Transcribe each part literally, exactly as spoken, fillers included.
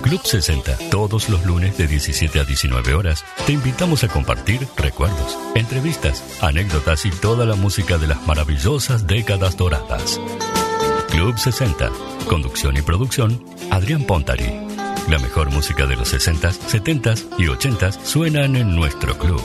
Club sesenta, todos los lunes de diecisiete a diecinueve horas, te invitamos a compartir recuerdos, entrevistas, anécdotas y toda la música de las maravillosas décadas doradas. Club sesenta, conducción y producción, Adrián Pontari. La mejor música de los sesentas, setentas y ochentas suenan en nuestro club.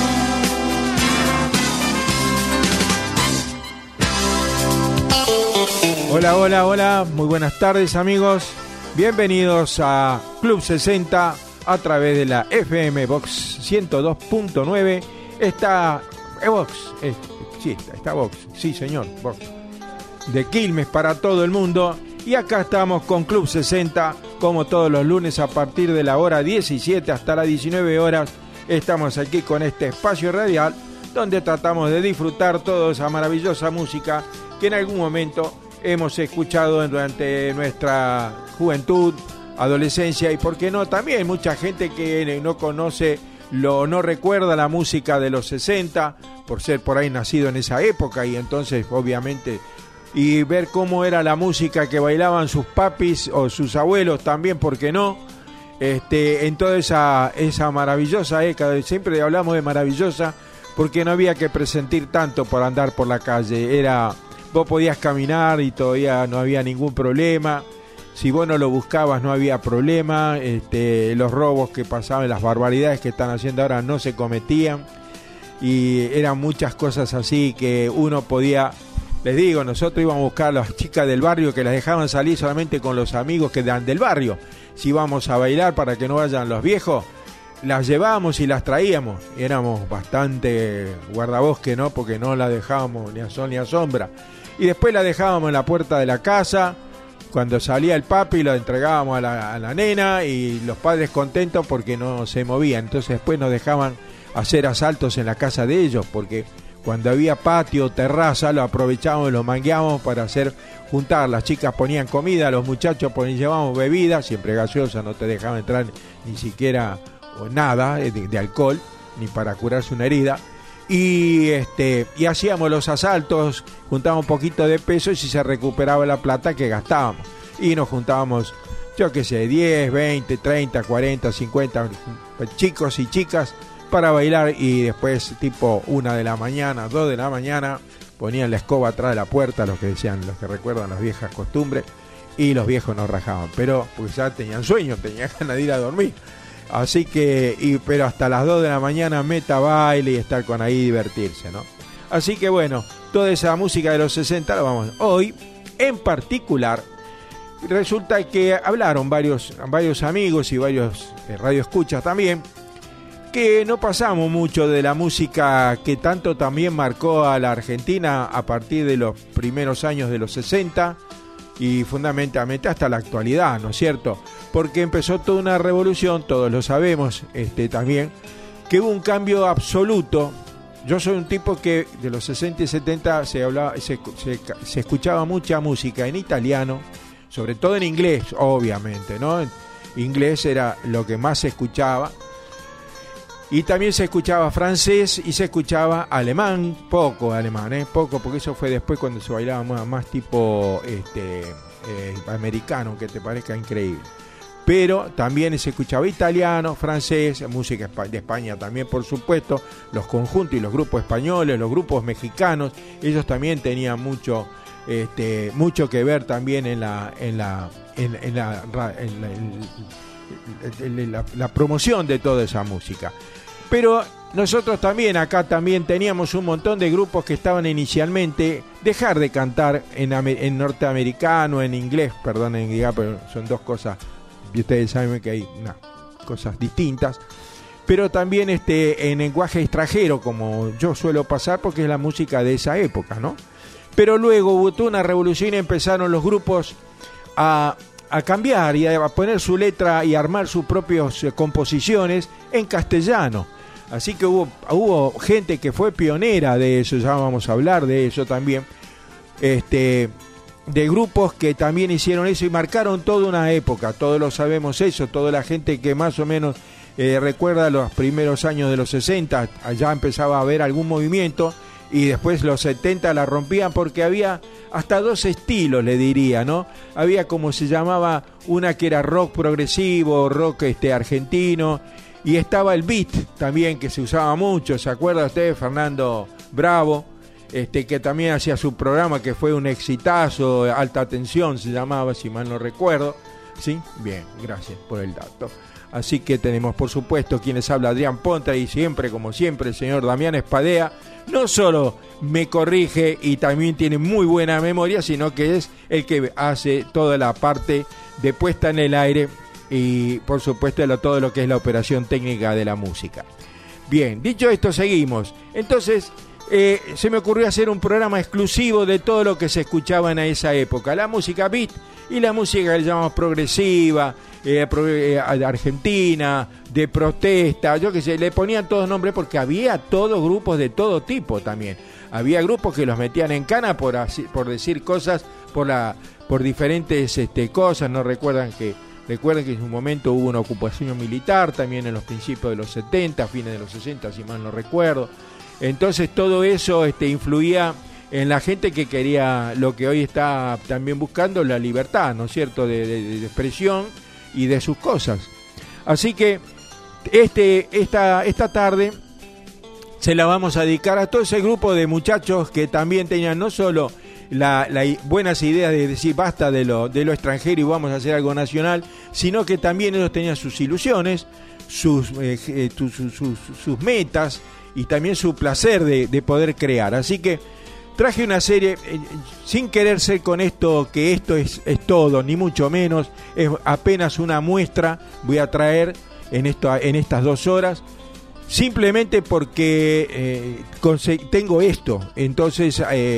Hola, hola, hola, muy buenas tardes amigos. Bienvenidos a Club sesenta a través de la F M Vox ciento dos punto nueve. Está eh, Vox, eh, sí, está, está Vox, sí señor, Vox. De Quilmes para todo el mundo. Y acá estamos con Club sesenta, como todos los lunes a partir de la hora diecisiete hasta las diecinueve horas. Estamos aquí con este espacio radial donde tratamos de disfrutar toda esa maravillosa música que en algún momento hemos escuchado durante nuestra juventud, adolescencia y, por qué no, también mucha gente que no conoce, lo, no recuerda la música de los sesenta, por ser por ahí nacido en esa época y entonces, obviamente, y ver cómo era la música que bailaban sus papis o sus abuelos también, por qué no, este, en toda esa, esa maravillosa década. Siempre hablamos de maravillosa porque no había que presentir tanto por andar por la calle, era... Vos podías caminar y todavía no había ningún problema. Si vos no lo buscabas no había problema. Este, los robos que pasaban, las barbaridades que están haciendo ahora no se cometían. Y eran muchas cosas así que uno podía... Les digo, nosotros íbamos a buscar a las chicas del barrio que las dejaban salir solamente con los amigos que dan del barrio. Si íbamos a bailar para que no vayan los viejos, las llevábamos y las traíamos. Éramos bastante guardabosque, ¿no? Porque no las dejábamos ni a sol ni a sombra. Y después la dejábamos en la puerta de la casa, cuando salía el papi lo entregábamos a la, a la nena y los padres contentos porque no se movían. Entonces después nos dejaban hacer asaltos en la casa de ellos, porque cuando había patio, terraza, lo aprovechábamos y lo mangueábamos para hacer juntar. Las chicas ponían comida, los muchachos ponían, llevábamos bebida, siempre gaseosa, no te dejaban entrar ni siquiera o nada de, de alcohol, ni para curarse una herida. Y este y hacíamos los asaltos, juntábamos un poquito de peso y si se recuperaba la plata que gastábamos. Y nos juntábamos, yo qué sé, diez, veinte, treinta, cuarenta, cincuenta chicos y chicas para bailar y después tipo una de la mañana, dos de la mañana, ponían la escoba atrás de la puerta, los que decían, los que recuerdan las viejas costumbres, y los viejos nos rajaban, pero pues ya tenían sueño, tenían ganas de ir a dormir. Así que, y, pero hasta las dos de la mañana meta baile y estar con ahí y divertirse, ¿no? Así que bueno, toda esa música de los sesenta la vamos. Hoy, en particular, resulta que hablaron varios, varios amigos y varios eh, radioescuchas también, que no pasamos mucho de la música que tanto también marcó a la Argentina a partir de los primeros años de los sesenta y fundamentalmente hasta la actualidad, ¿no es cierto? Porque empezó toda una revolución, todos lo sabemos, este también, que hubo un cambio absoluto. Yo soy un tipo que de los sesenta y setenta se hablaba, se, se, se escuchaba mucha música en italiano, sobre todo en inglés, obviamente, ¿no? En inglés era lo que más se escuchaba. Y también se escuchaba francés y se escuchaba alemán, poco alemán, ¿eh? Poco, porque eso fue después cuando se bailaba más, más tipo este, eh, americano, que te parezca increíble. Pero también se escuchaba italiano, francés, música de España también, por supuesto, los conjuntos y los grupos españoles, los grupos mexicanos, ellos también tenían mucho, este, mucho que ver también en la, en la, en, en la, en la, en la, en la, la promoción de toda esa música. Pero nosotros también acá también teníamos un montón de grupos que estaban inicialmente dejar de cantar en, en norteamericano, en inglés, perdón, en inglés, pero son dos cosas. Y ustedes saben que hay nah, cosas distintas, pero también este, en lenguaje extranjero, como yo suelo pasar, porque es la música de esa época, ¿no? Pero luego hubo toda una revolución y empezaron los grupos a, a cambiar y a poner su letra y a armar sus propias eh, composiciones en castellano. Así que hubo, hubo gente que fue pionera de eso, ya vamos a hablar de eso también, este... de grupos que también hicieron eso y marcaron toda una época, todos lo sabemos eso, toda la gente que más o menos eh, recuerda los primeros años de los sesenta, allá empezaba a haber algún movimiento y después los setenta la rompían porque había hasta dos estilos, le diría, ¿no? Había como se llamaba una que era rock progresivo, rock este argentino, y estaba el beat también que se usaba mucho, ¿se acuerda usted? Fernando Bravo, este que también hacía su programa que fue un exitazo, Alta Tensión se llamaba, si mal no recuerdo. ¿Sí? Bien, gracias por el dato. Así que tenemos, por supuesto, quienes habla Adrián Ponta y siempre, como siempre, el señor Damián Espadea. No solo me corrige y también tiene muy buena memoria, sino que es el que hace toda la parte de puesta en el aire y, por supuesto, lo, todo lo que es la operación técnica de la música. Bien, dicho esto, seguimos. Entonces, eh, se me ocurrió hacer un programa exclusivo de todo lo que se escuchaba en esa época. La música beat y la música que le llamamos progresiva, eh, pro, eh, argentina, de protesta, yo qué sé, le ponían todos nombres porque había todos grupos de todo tipo también. Había grupos que los metían en cana por, así, por decir cosas, por la por diferentes este, cosas, no recuerdan que recuerden que en su momento hubo una ocupación militar también en los principios de los setenta, fines de los sesenta, si mal no recuerdo. Entonces todo eso este, influía en la gente que quería lo que hoy está también buscando, la libertad, ¿no es cierto?, de, de, de expresión y de sus cosas. Así que este, esta, esta tarde se la vamos a dedicar a todo ese grupo de muchachos que también tenían no solo la, la buenas ideas de decir basta de lo, de lo extranjero y vamos a hacer algo nacional, sino que también ellos tenían sus ilusiones, sus, eh, sus, sus, sus metas y también su placer de, de poder crear. Así que traje una serie, eh, sin querer ser con esto, que esto es, es todo, ni mucho menos, es apenas una muestra, voy a traer en, esto, en estas dos horas, simplemente porque eh, conseg- tengo esto, entonces, eh,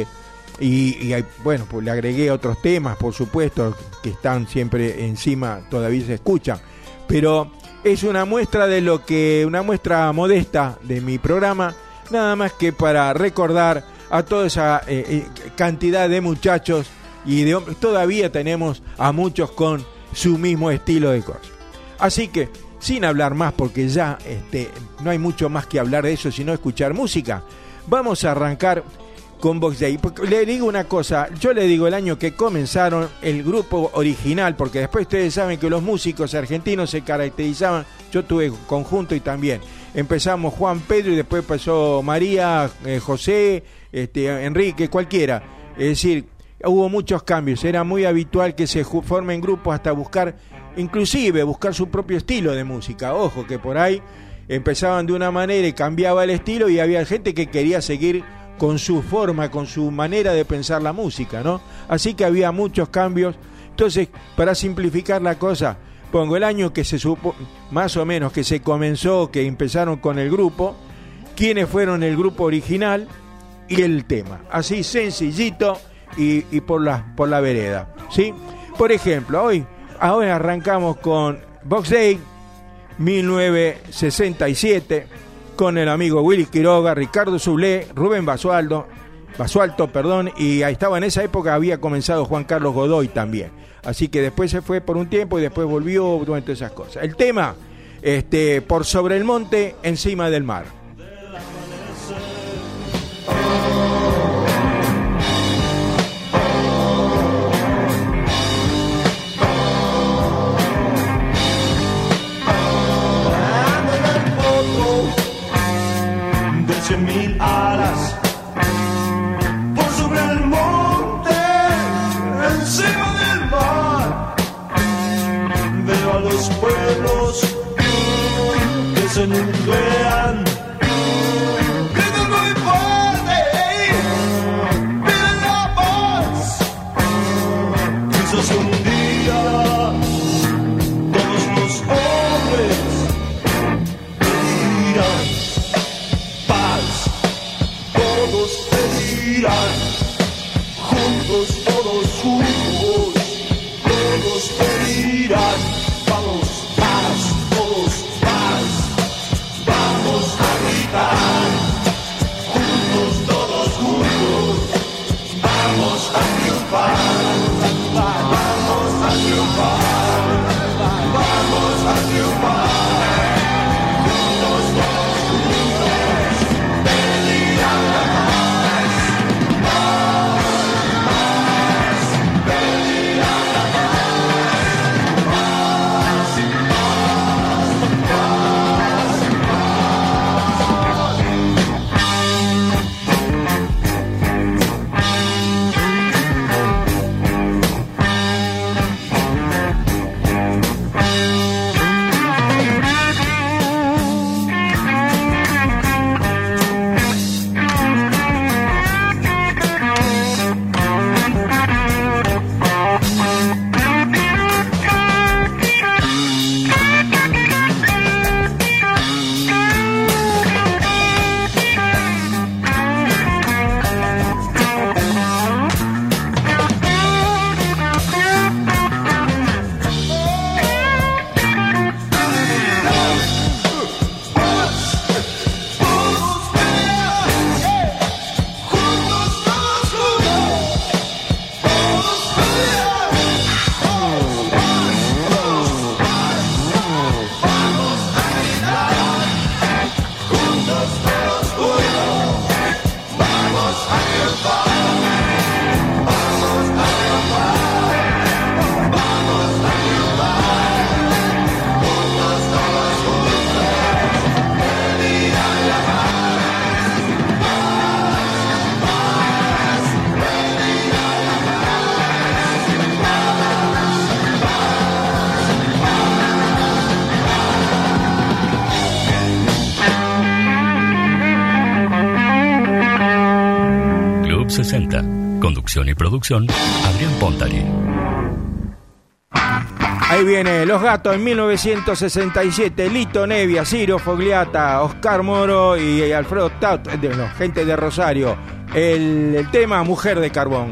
y, y bueno, pues le agregué otros temas, por supuesto, que están siempre encima, todavía se escuchan, pero es una muestra de lo que, una muestra modesta de mi programa, nada más que para recordar a toda esa eh, eh, cantidad de muchachos y de hombres. Todavía tenemos a muchos con su mismo estilo de cosas. Así que, sin hablar más, porque ya este, no hay mucho más que hablar de eso, sino escuchar música, vamos a arrancar con Box Day. Le digo una cosa, yo le digo el año que comenzaron el grupo original, porque después ustedes saben que los músicos argentinos se caracterizaban, yo tuve conjunto y también empezamos Juan Pedro y después pasó María, eh, José, este, Enrique, cualquiera. Es decir, hubo muchos cambios, era muy habitual que se formen grupos hasta buscar, inclusive buscar su propio estilo de música. Ojo, que por ahí empezaban de una manera y cambiaba el estilo y había gente que quería seguir con su forma, con su manera de pensar la música, ¿no? Así que había muchos cambios. Entonces, para simplificar la cosa, pongo el año que se supo, más o menos que se comenzó, que empezaron con el grupo, quiénes fueron el grupo original y el tema. Así sencillito y, y por la por la vereda, ¿sí? Por ejemplo, hoy, hoy arrancamos con Box Day mil novecientos sesenta y siete con el amigo Willy Quiroga, Ricardo Soule, Rubén Basualdo, Basualto, perdón, y ahí estaba en esa época, había comenzado Juan Carlos Godoy también. Así que después se fue por un tiempo y después volvió, bueno, todas esas cosas. El tema, este, por sobre el monte, encima del mar. Cien mil alas por sobre el monte, encima del mar. Veo a los pueblos que se nuclean, gritando muy fuerte, piden la paz. Quizás un día todos los hombres dirán todos pedirán, juntos, todos juntos, todos pedirán, vamos, paz, todos paz, vamos a gritar, juntos, todos juntos, vamos a triunfar, vamos a triunfar, vamos a triunfar. Juntos, todos juntos, pedirán la paz. sesenta. Conducción y producción, Adrián Pontari. Ahí viene Los Gatos en mil novecientos sesenta y siete. Lito Nevia, Ciro Fogliata, Oscar Moro y Alfredo Taut, de, no, gente de Rosario. El, el tema Mujer de Carbón.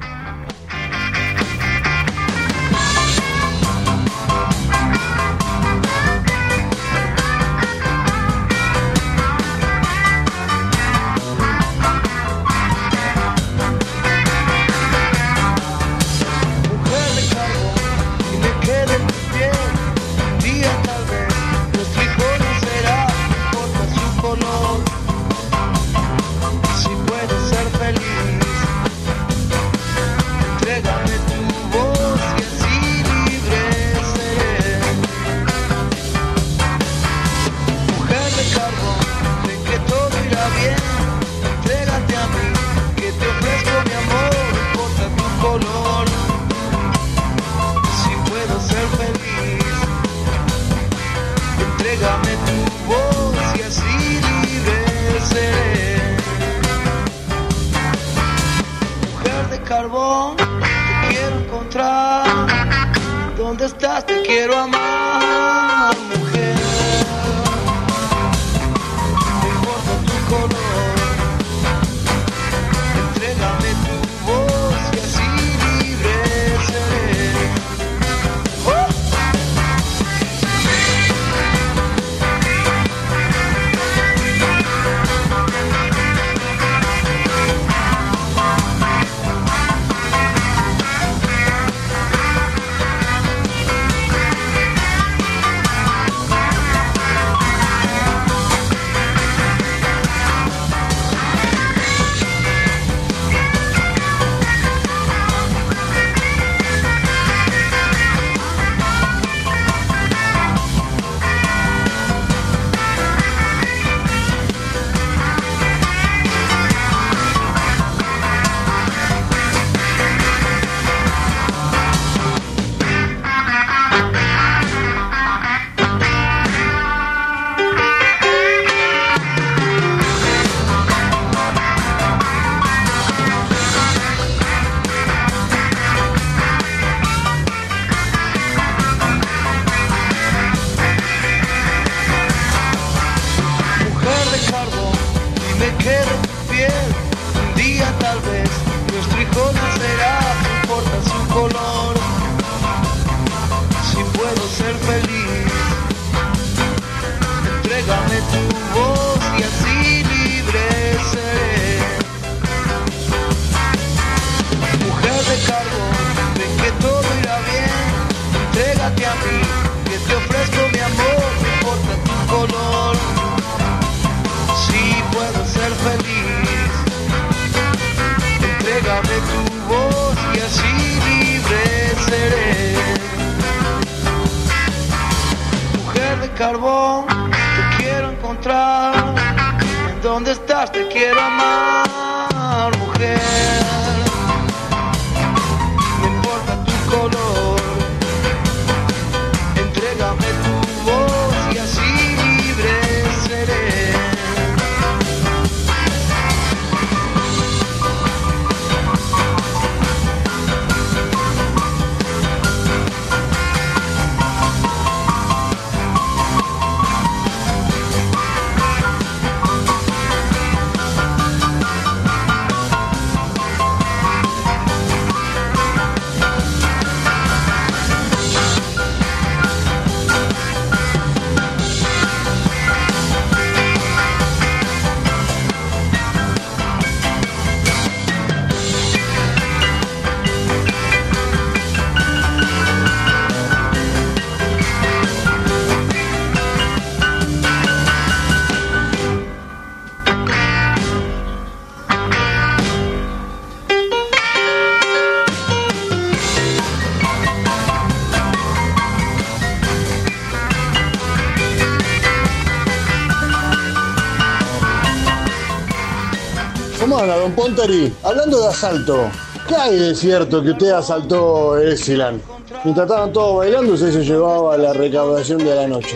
¿Cómo anda, don Pontari? Hablando de asalto, ¿qué hay de cierto que usted asaltó Exilan? Mientras estaban todos bailando, usted se llevaba la recaudación de la noche.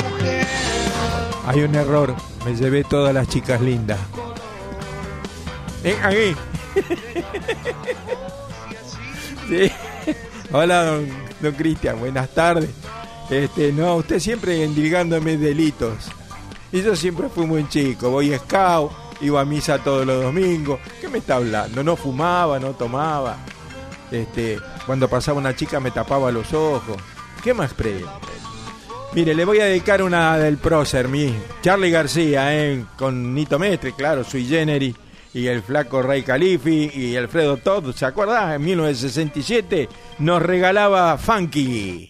Hay un error, me llevé todas las chicas lindas. ¿Eh? Aquí. Sí. Hola, don, don Cristian, buenas tardes. Este, no, usted siempre endilgándome delitos. Y yo siempre fui muy chico, voy a scout, iba a misa todos los domingos. ¿Qué me está hablando? No fumaba, no tomaba. Este, cuando pasaba una chica me tapaba los ojos. ¿Qué más pretende? Mire, le voy a dedicar una del prócer, mi Charly García, eh, con Nito Mestre, claro, Sui Generis, y el flaco Ray Khalifi y Alfredo Todd, ¿se acuerda? En mil novecientos sesenta y siete nos regalaba Funky.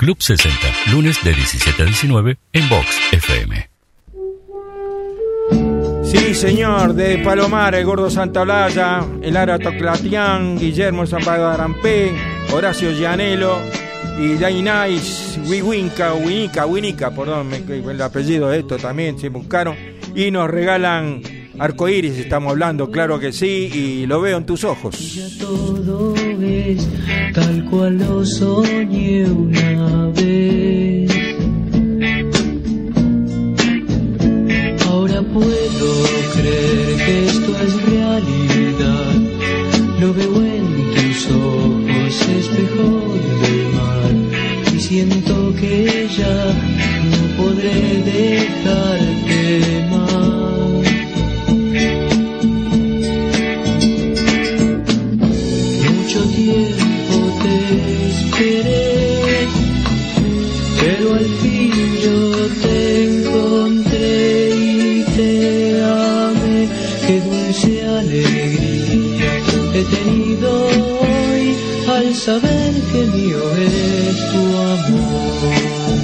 Club sesenta, lunes de diecisiete a diecinueve en Vox F M. Sí, señor, de Palomar, el Gordo Santaolalla, el Ara Toclatián, Guillermo Zampado Arampé, Horacio Gianello y Dainais, Wiwinka, Winica, Winica, perdón, me, el apellido de esto también se buscaron, y nos regalan Arcoíris, estamos hablando, claro que sí, y lo veo en tus ojos. Ya todo es tal cual lo soñé una vez. Ahora puedo creer que esto es realidad. Lo veo en tus ojos, espejo del mar, y siento que ya no podré dejarte más. Mucho tiempo te esperé, pero al fin yo te encontré y te amé. Qué dulce alegría he tenido hoy al saber que mío es tu amor.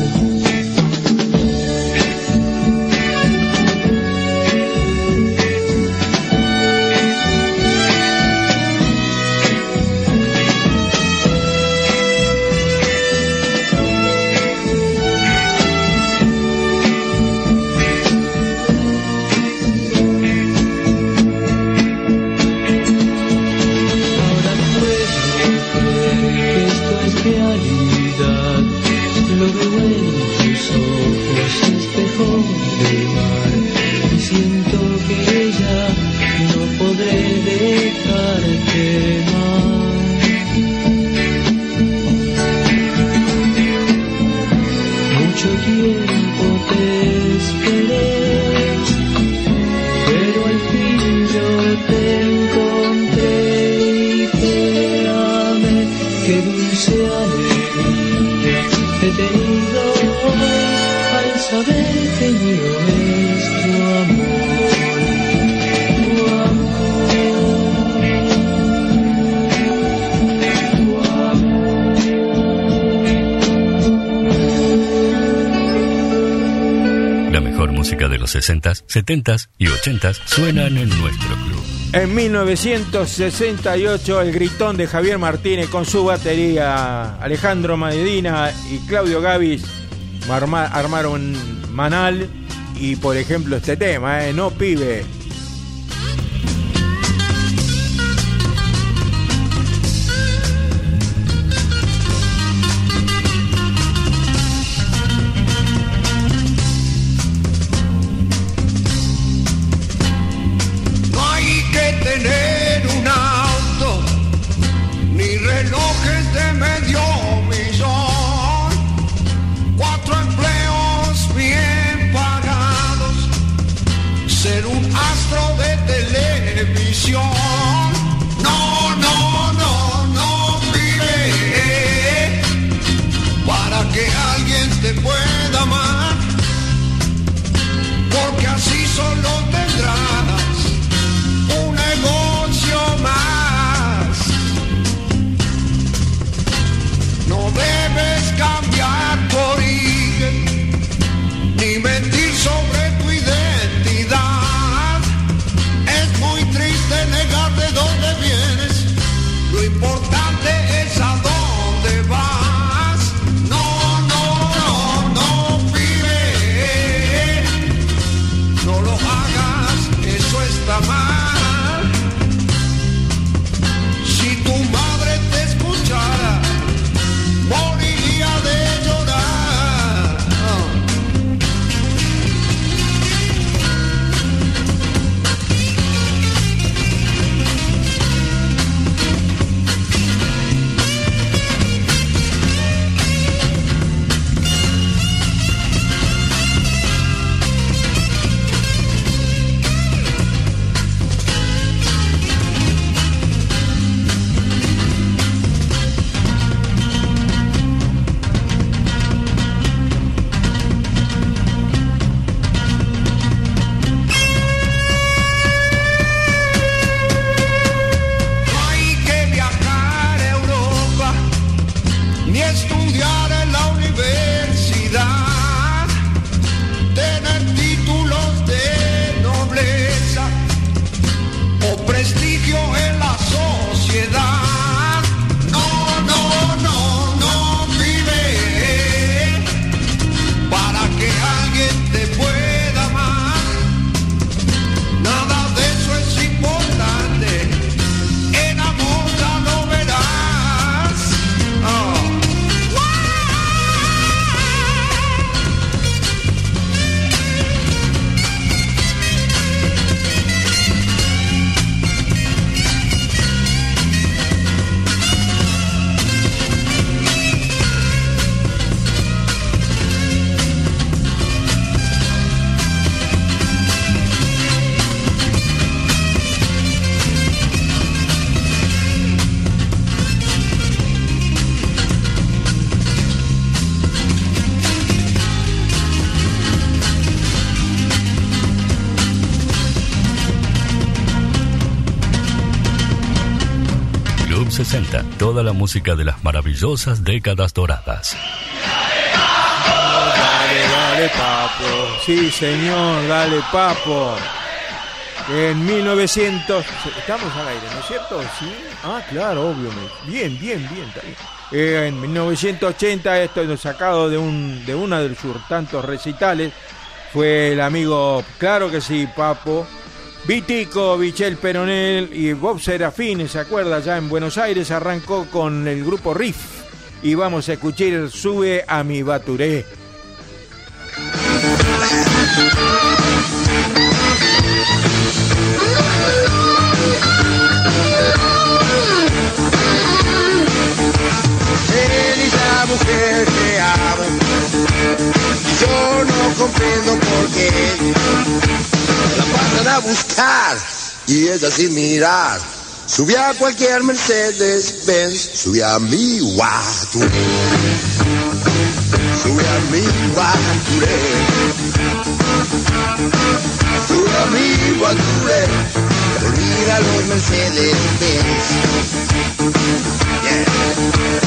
De los sesentas, setentas y ochentas suenan en nuestro club. En mil novecientos sesenta y ocho, el gritón de Javier Martínez con su batería, Alejandro Medina y Claudio Gavis armaron Manal y, por ejemplo, este tema, ¿eh? No pibe. No, no, no, no vive para que alguien te pueda amar, porque así solo tendrás un negocio más. No debes cambiar tu origen ni mentir sobre tu identidad. Es muy triste negar sesenta, toda la música de las maravillosas décadas doradas. Dale, dale, papo. Sí, señor, dale, papo. En mil novecientos... Estamos al aire, ¿no es cierto? Sí. Ah, claro, obvio. Bien, bien, bien. Está bien. Eh, en mil novecientos ochenta, esto es sacado de un de uno de sus tantos recitales, fue el amigo, claro que sí, Papo, Vitico, Michel Peronel y Bob Serafín, ¿se acuerda? Ya en Buenos Aires arrancó con el grupo Riff y vamos a escuchar Sube a mi Baturé. Esa mujer que amo, yo no comprendo por qué la pasan a buscar y ella sin mirar sube a cualquier Mercedes Benz, sube a mi Guaturé, sube a mi Guaturé, sube a mi Guaturé, olvida los Mercedes Benz. Yeah.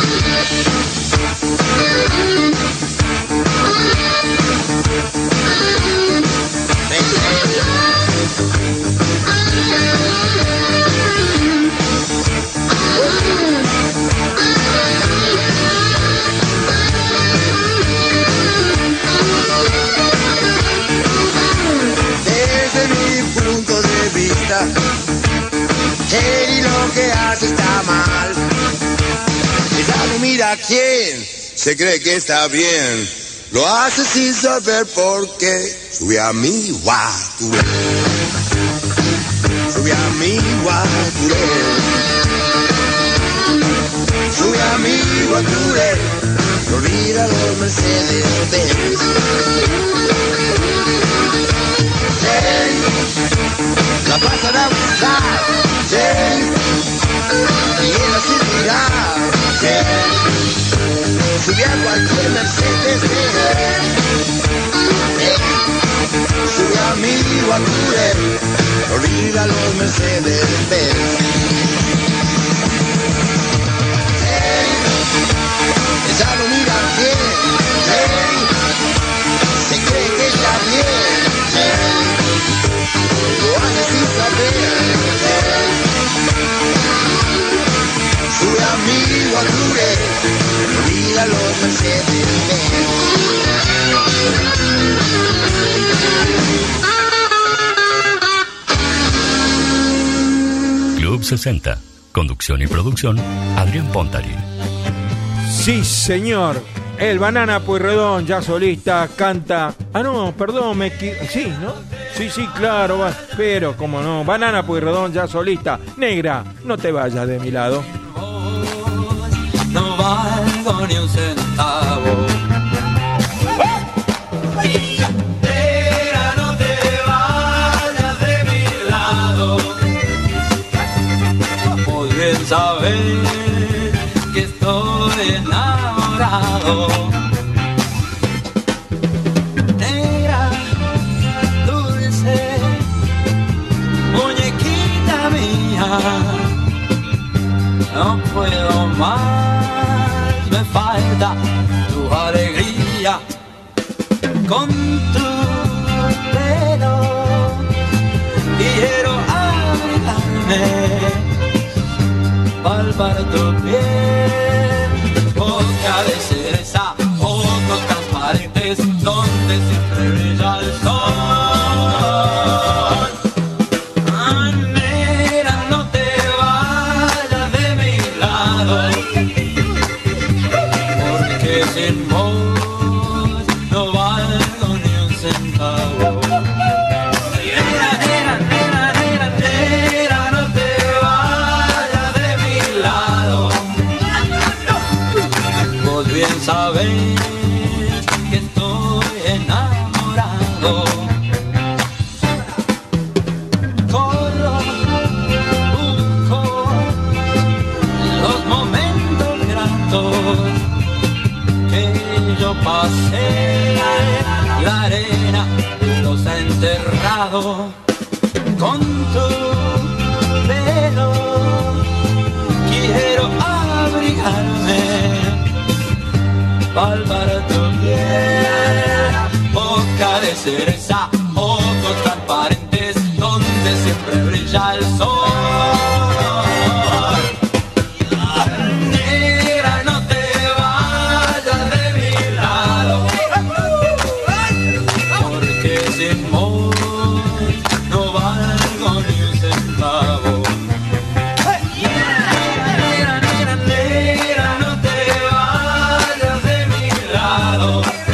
Desde mi punto de vista, él y lo que hace está mal. Ella no mira a quién, se cree que está bien, lo hace sin saber por qué. Sube a mi Guaturé, sube a mi Guaturé, sube a mi Guaturé, no olvida los Mercedes Benz. Hey, la pasan a buscar, hey, y ella sin mirar, hey, sube a cualquier Mercedes Benz. Sube a mi Guaturé, olvida los Mercedes Benz. Hey, ella no mira bien, hey, se cree que está bien, hey, lo hace sin saber, hey, sube a mi Guaturé, olvida los Mercedes Benz. Club sesenta. Conducción y producción, Adrián Pontari. Sí, señor. El Banana Pueyrredón, ya solista, canta... Ah, no, perdón, me... Sí, ¿no? Sí, sí, claro, va. Pero, como no, Banana Pueyrredón, ya solista. Negra, no te vayas de mi lado. No valgo ni un centavo. Saber que estoy enamorado. Negra, dulce, muñequita mía, no puedo más, me falta tu alegría. Con tu pelo quiero abrigarme, palpar tu piel, boca de cereza, ojos transparentes, donde siempre brilla el sol. Ah, negra, no te vayas de mi lado, porque sin vos no valgo ni un centavo. Bien sabes que estoy enamorado. Corro, busco los momentos gratos que yo pasé, la arena los ha enterrado. Con tu pelo quiero palpar tu piel. Boca de cereza, ojos transparentes, donde siempre brilla el sol. Negra, no te vayas de mi lado, porque sin vos no valgo ni un centavo. Negra, negra, negra, no te vayas de mi lado.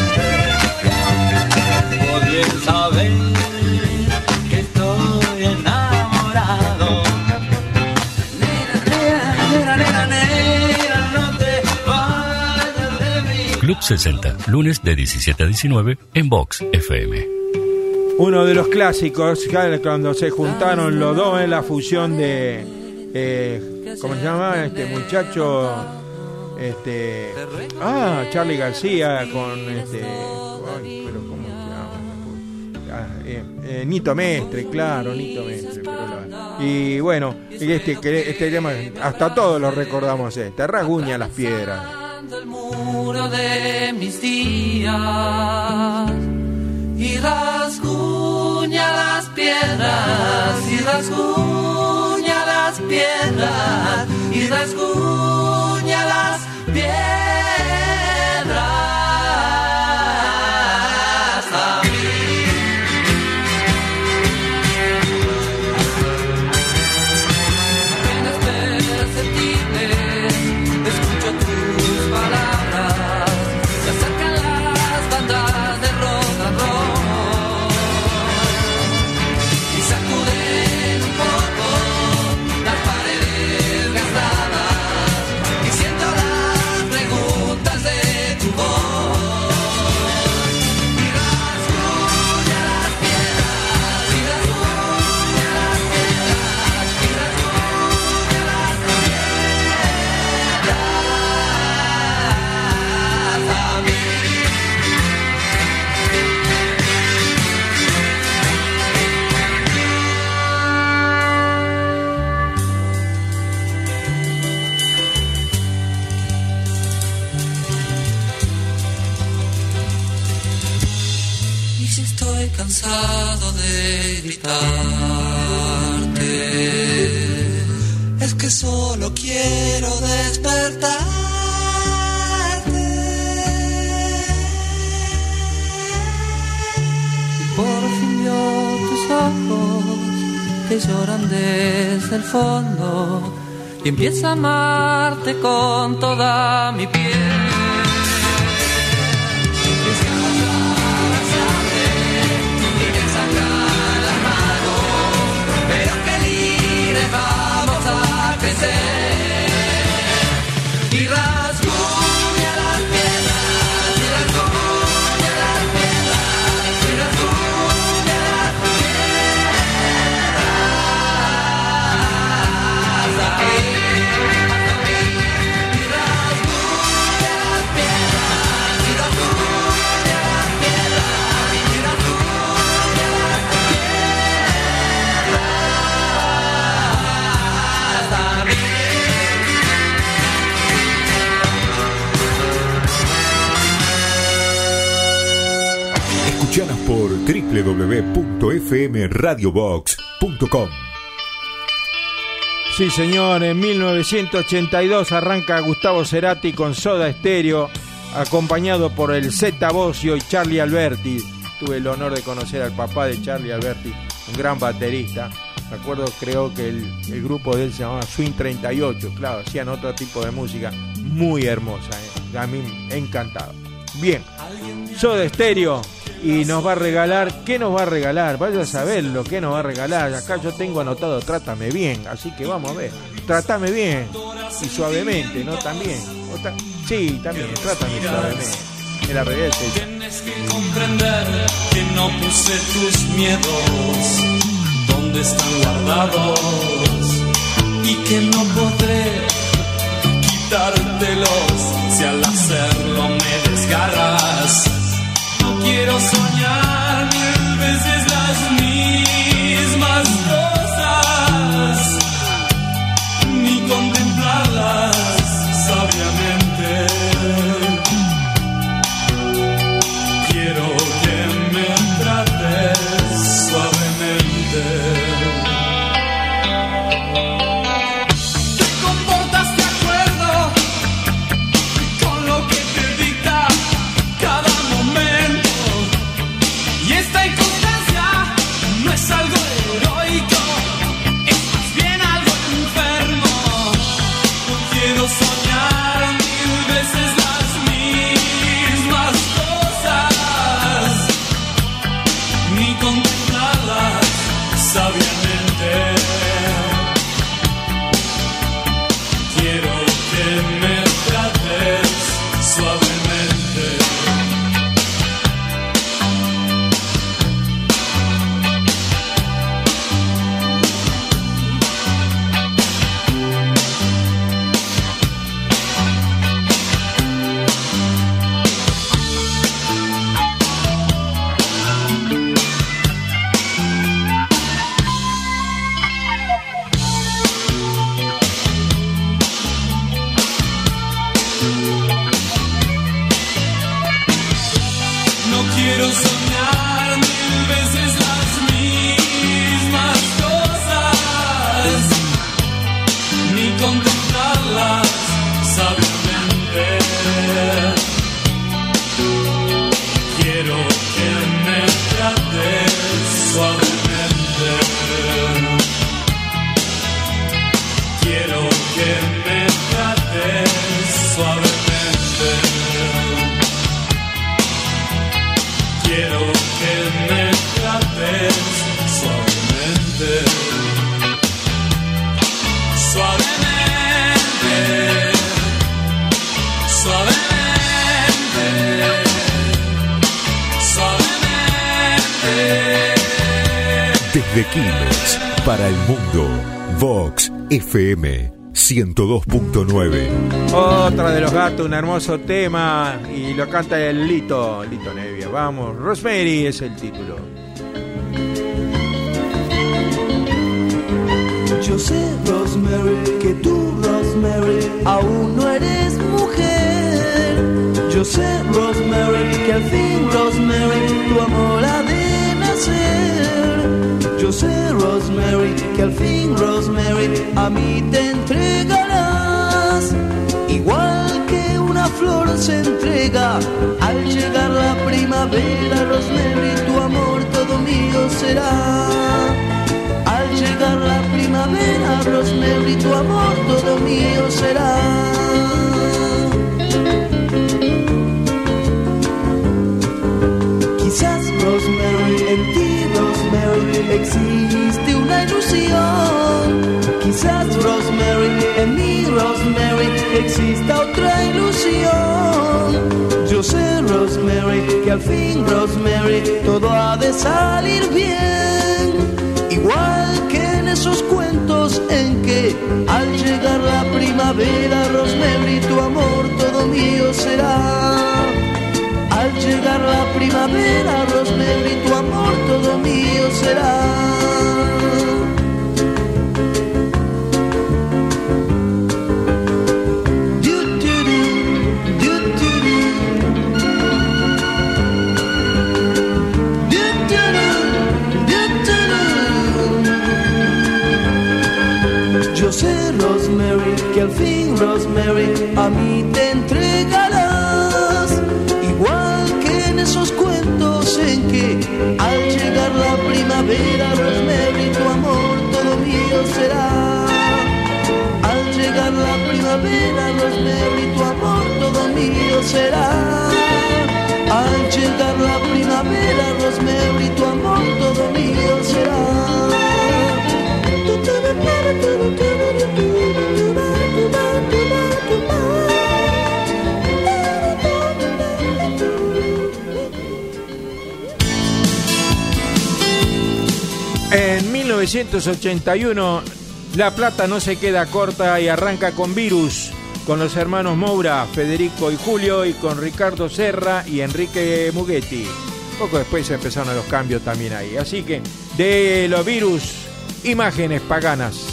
Vos bien sabés que estoy enamorado. Negra, negra, negra, negra, no te vayas de mi lado. Club sesenta, lunes de diecisiete a diecinueve en Vox F M. Uno de los clásicos, cuando se juntaron los dos en la fusión de, eh, ¿cómo se llama? Este muchacho, este, ah, Charly García con este, ay, pero ¿cómo se llama? Ah, eh, eh, Nito Mestre, claro, Nito Mestre, pero la- y bueno, este, que- este tema, hasta todos lo recordamos, este, rasguña las piedras. El muro de mis días y rasguña las piedras y rasguña las piedras y rasguña las piedras a mí. Apenas perceptibles, escucho tus palabras, se acercan las bandas de rock and roll y sacuden un poco las paredes gastadas y siento las preguntas de tu voz y rasguña las piedras y rasguña las piedras y rasguña las piedras a mí. Y si estoy cansado de gritarte, es que solo quiero despertarte. Y por fin vio tus ojos que lloran desde el fondo y empiezo a amarte con toda mi piel. Pero que libres vamos a crecer y rasguña las piedras y rasguña las piedras y rasguña las piedras a mí, a mí. Y rasguña las piedras y rasguña las piedras y rasguña las piedras a mí. Escuchanos por doble u doble u doble u punto f m radio box punto com. Sí, señor, en mil novecientos ochenta y dos arranca Gustavo Cerati con Soda Stereo, acompañado por el Zeta Bosio y Charlie Alberti. Tuve el honor de conocer al papá de Charlie Alberti, un gran baterista. Me acuerdo, creo que el, el grupo de él se llamaba Swing treinta y ocho, claro, hacían otro tipo de música muy hermosa, ¿eh? A mí encantado. Bien, Soda Stereo, y nos va a regalar, ¿qué nos va a regalar? Vaya a saber lo que nos va a regalar. Acá yo tengo anotado Trátame Bien, así que vamos a ver. Trátame bien y suavemente, ¿no? También. ¿O ta- sí, también, trátame suavemente. En la realidad es ella. Tienes que comprender que no puse tus miedos donde están guardados y que no podré quitártelos si al hacerlo me desgarras. No quiero soñar mil veces las mismas cosas ni contemplarlas sabiamente. Desde Quilmes, para el mundo, Vox F M ciento dos punto nueve. Otra de los gatos, un hermoso tema, y lo canta el Lito, Lito Nevia. Vamos, Rosemary es el título. Yo sé, Rosemary, que tú, Rosemary, aún no eres mujer. Yo sé, Rosemary, que al fin, Rosemary, tu amor ha de nacer. Yo sé, Rosemary, que al fin, Rosemary, a mí te entregarás. Igual que una flor se entrega al llegar la primavera, Rosemary, tu amor todo mío será. Al llegar la primavera, Rosemary, tu amor todo mío será. Quizás, Rosemary, en ti, Rosemary, existe una ilusión. Quizás, Rosemary, en mí, Rosemary, exista otra ilusión. Yo sé, Rosemary, que al fin, Rosemary, todo ha de salir bien. Igual que en esos cuentos en que al llegar la primavera, Rosemary, tu amor todo mío será. Al llegar la primavera, Rosemary, tu amor todo mío será. Yo sé, Rosemary, que al fin, Rosemary, a mí te entregarás. Igual que en esos cuentos en que al llegar la primavera, Rosemary, tu amor todo mío será. Al llegar la primavera, Rosemary, tu amor todo mío será. Al llegar la primavera, Rosemary, tu amor todo mío será. En mil novecientos ochenta y uno, La Plata no se queda corta y arranca con Virus, con los hermanos Moura, Federico y Julio, y con Ricardo Serra y Enrique Mughetti. Poco después empezaron los cambios también ahí. Así que de los Virus, Imágenes Paganas.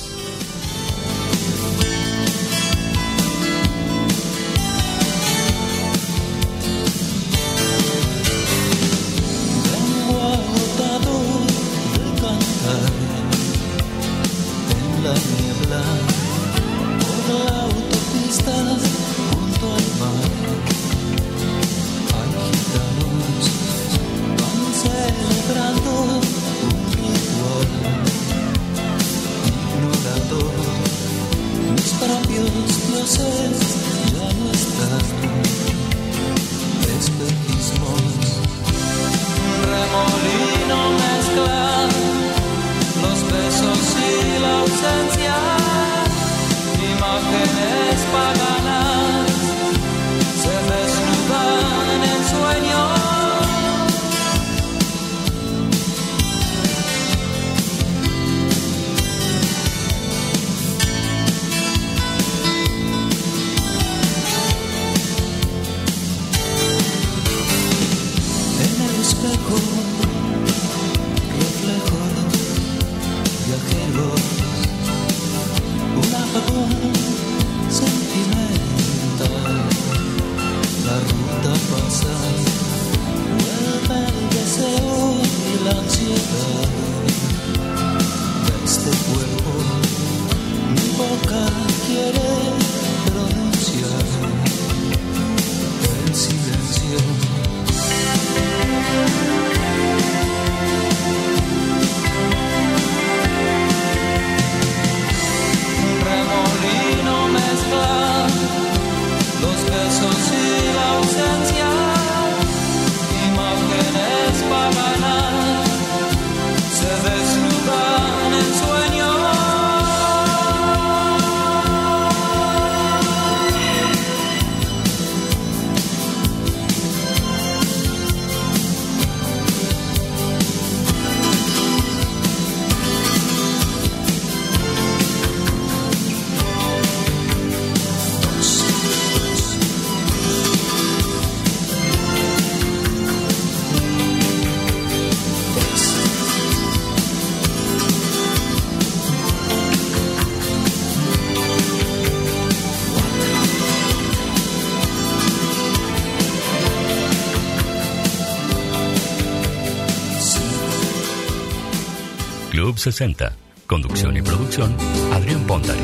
Club sesenta. Conducción y producción, Adrián Pontari.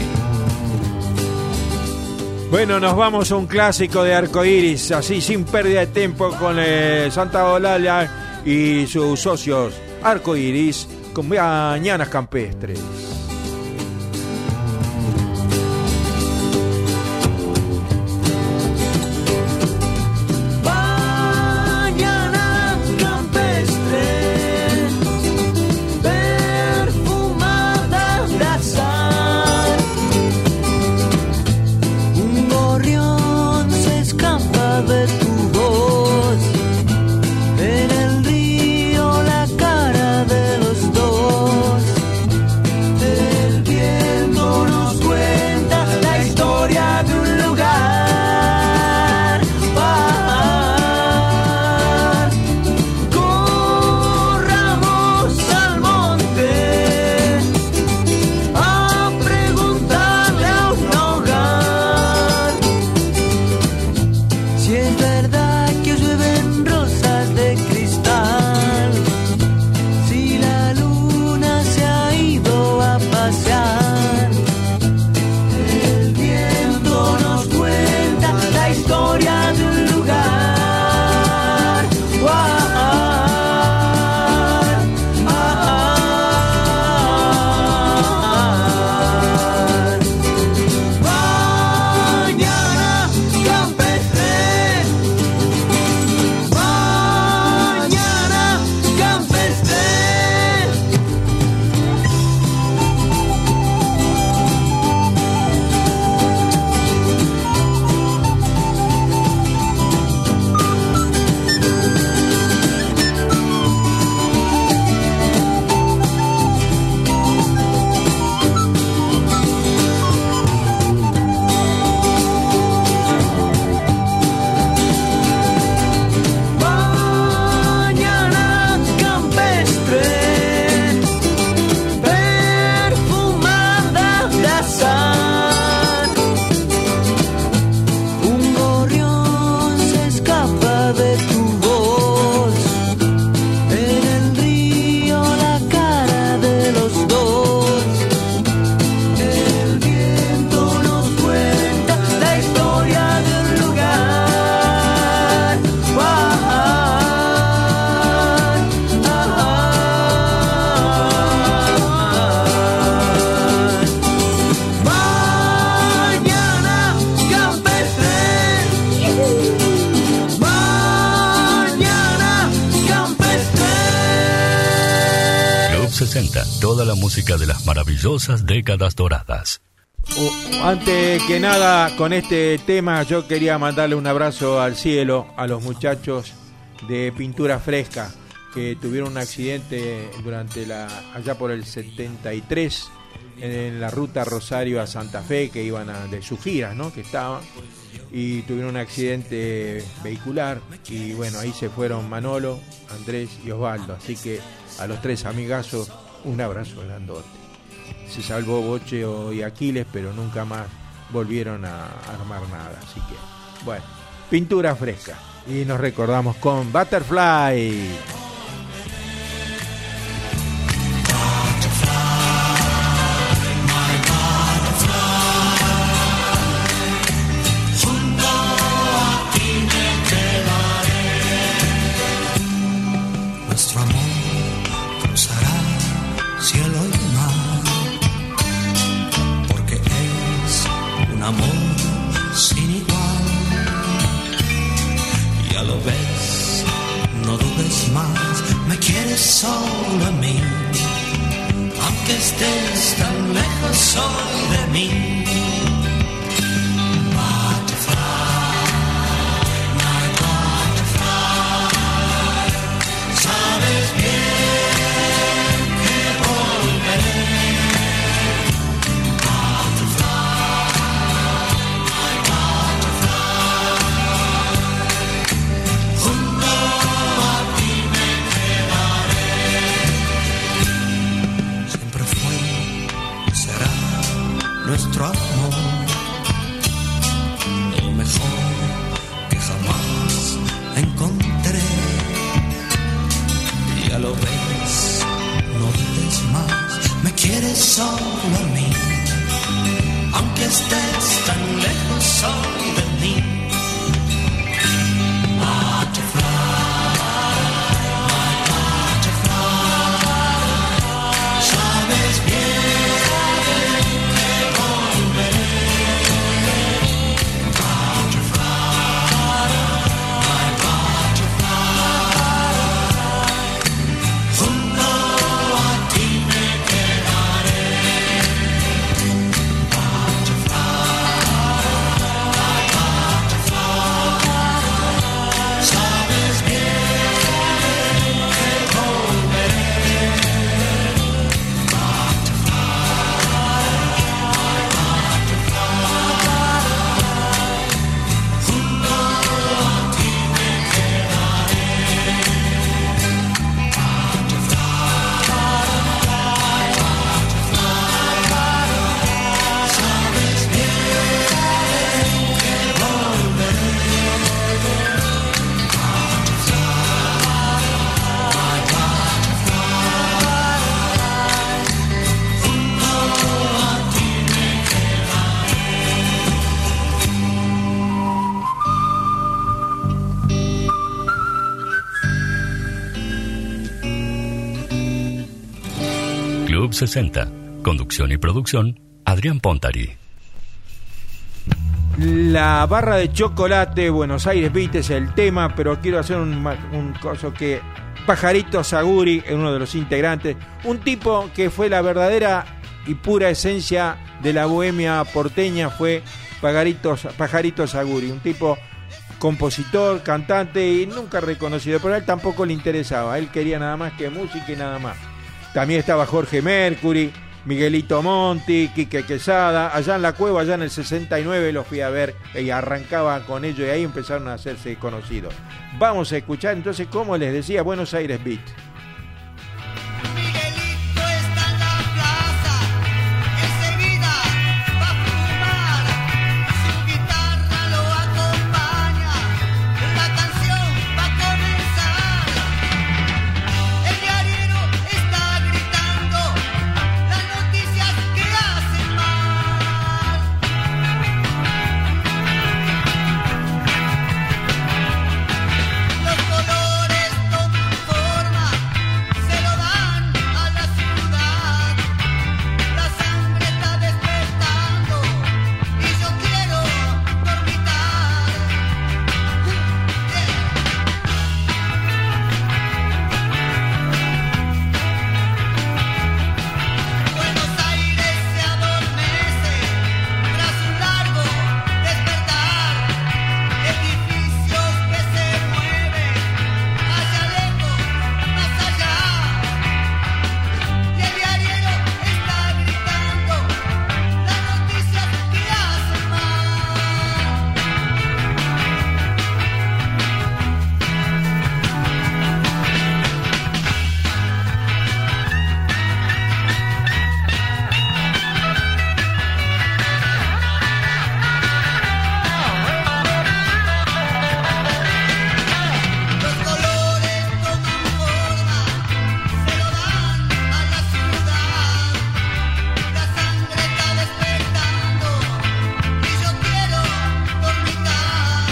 Bueno, nos vamos a un clásico de Arcoiris, así sin pérdida de tiempo, con eh, Santa Eulalia y sus socios Arcoiris, con Mañanas Campestres. Toda la música de las maravillosas décadas doradas. Uh, antes que nada, con este tema yo quería mandarle un abrazo al cielo a los muchachos de Pintura Fresca que tuvieron un accidente durante la allá por el setenta y tres en la ruta Rosario a Santa Fe, que iban a, de sus giras, ¿no? Que estaban y tuvieron un accidente vehicular y bueno, ahí se fueron Manolo, Andrés y Osvaldo, así que a los tres amigazos un abrazo grandote. Se salvó Boche y Aquiles, pero nunca más volvieron a armar nada, así que bueno, Pintura Fresca y nos recordamos con Butterfly. Nuestro amor cruzará cielo y mar, porque es un amor sin igual. Ya lo ves, no dudes más, me quieres solo a mí, aunque estés tan lejos soy de mí. Nuestro amor, el mejor que jamás encontré. Ya lo ves, no dudes más. quieres solo a mí, aunque estés tan lejos hoy de mí. Butterfly, my butterfly, sabes bien que volveré. Butterfly, my butterfly, junto a ti me quedaré. Sabes bien que volveré. Junto a ti me quedaré. Sabes bien que volveré. Club sesenta. Conducción y producción, Adrián Pontari. La barra de chocolate, Buenos Aires Beat es el tema, pero quiero hacer un, ma- un coso que Pajarito Saguri es uno de los integrantes, un tipo que fue la verdadera y pura esencia de la bohemia porteña, fue Pajarito, Pajarito Saguri, un tipo compositor, cantante y nunca reconocido, pero a él tampoco le interesaba, él quería nada más que música y nada más. También estaba Jorge Mercury, Miguelito Monti, Quique Quesada, allá en la cueva, allá en el sesenta y nueve los fui a ver y arrancaba con ellos y ahí empezaron a hacerse conocidos. Vamos a escuchar entonces, como les decía, Buenos Aires Beat. Miguelito está en la plaza, enseguida va a fumar, su guitarra lo acompaña, la canción va a comenzar. El diario está gritando las noticias que hacen mal. Los colores toman forma, se lo dan a la ciudad. La sangre está despertando y yo quiero dormitar. Buenos Aires se adormece tras un largo despertar. Edificios que se mueven allá lejos, más allá. Y el diario está gritando las noticias que hacen mal. Los colores toman forma, se lo dan a la ciudad. La sangre está despertando y yo quiero dormitar.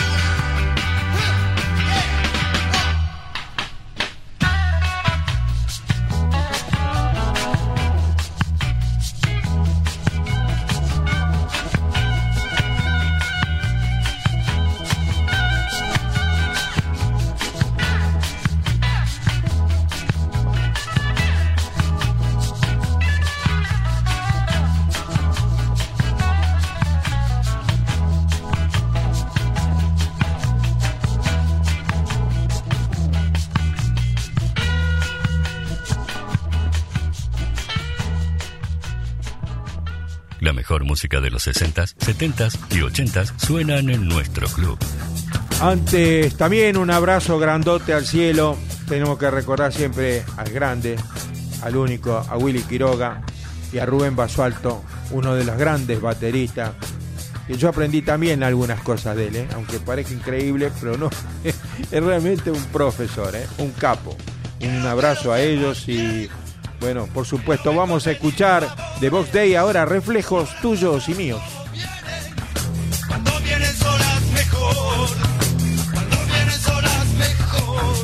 La mejor música de los sesentas, setentas y ochentas suenan en nuestro club. Antes también un abrazo grandote al cielo. Tenemos que recordar siempre al grande, al único, a Willy Quiroga y a Rubén Basualto, uno de los grandes bateristas. Que yo aprendí también algunas cosas de él, ¿eh? Aunque parezca increíble, pero no, es realmente un profesor, ¿eh? Un capo. Un abrazo a ellos y bueno, por supuesto, vamos a escuchar de Box Day, ahora reflejos tuyos y míos. Cuando vienen solas mejor, cuando vienen solas mejor.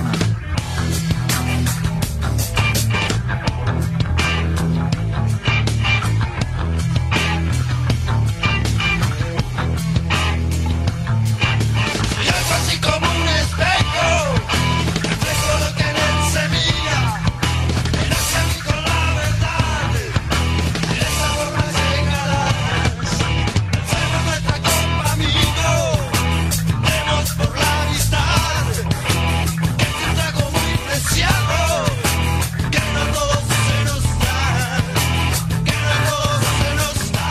Y algo así como un espejo, reflejo lo que en él se mira, ven hacia mí con la verdad, y de esa forma llegarás al ser nuestra copa, amigo, demos por la amistad, que es un trago muy preciado, que no todo se nos da, que no todo se nos da.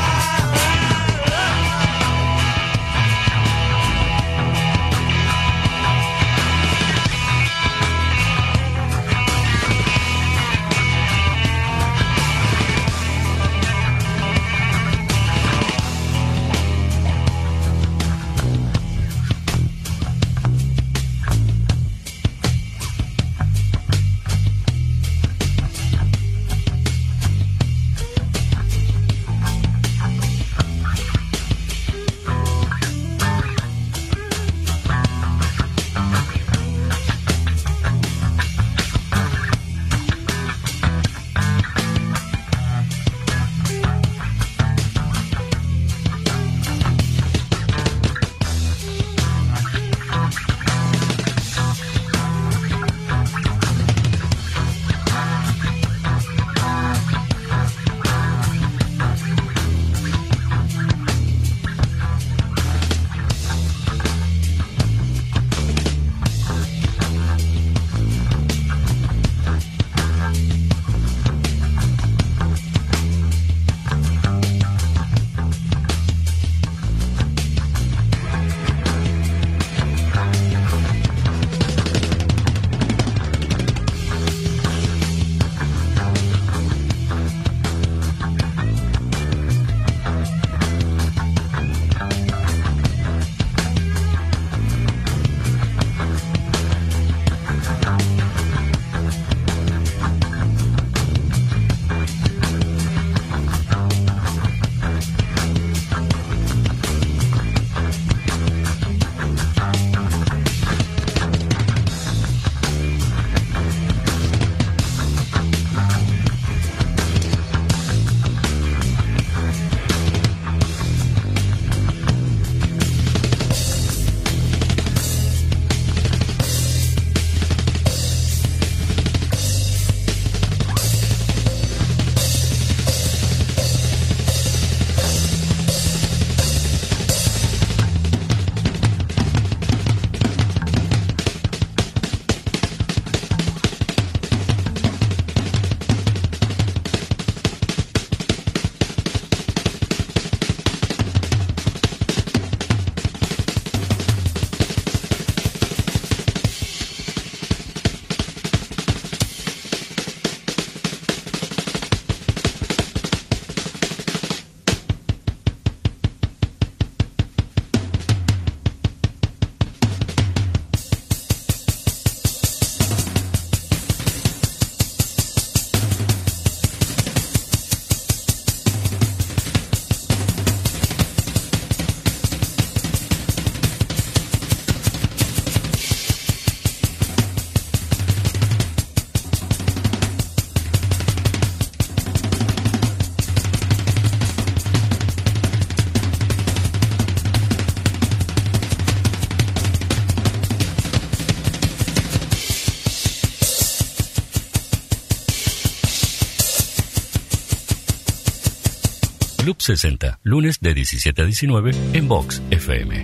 Club sesenta, lunes de diecisiete a diecinueve en Vox F M.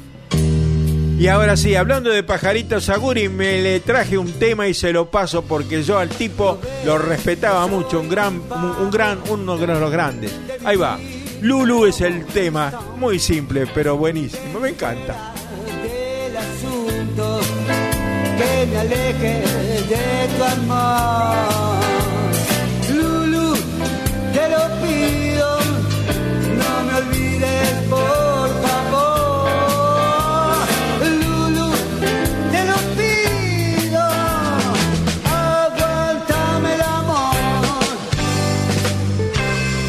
Y ahora sí, hablando de pajaritos Aguri, me le traje un tema y se lo paso porque yo al tipo lo respetaba mucho, un gran, un gran, uno de los grandes. Ahí va, Lulu es el tema, muy simple pero buenísimo, me encanta. Del asunto, que me aleje de tu amor. Lulu, te lo pido, no me olvides por favor. Lulu, te lo pido, aguántame el amor.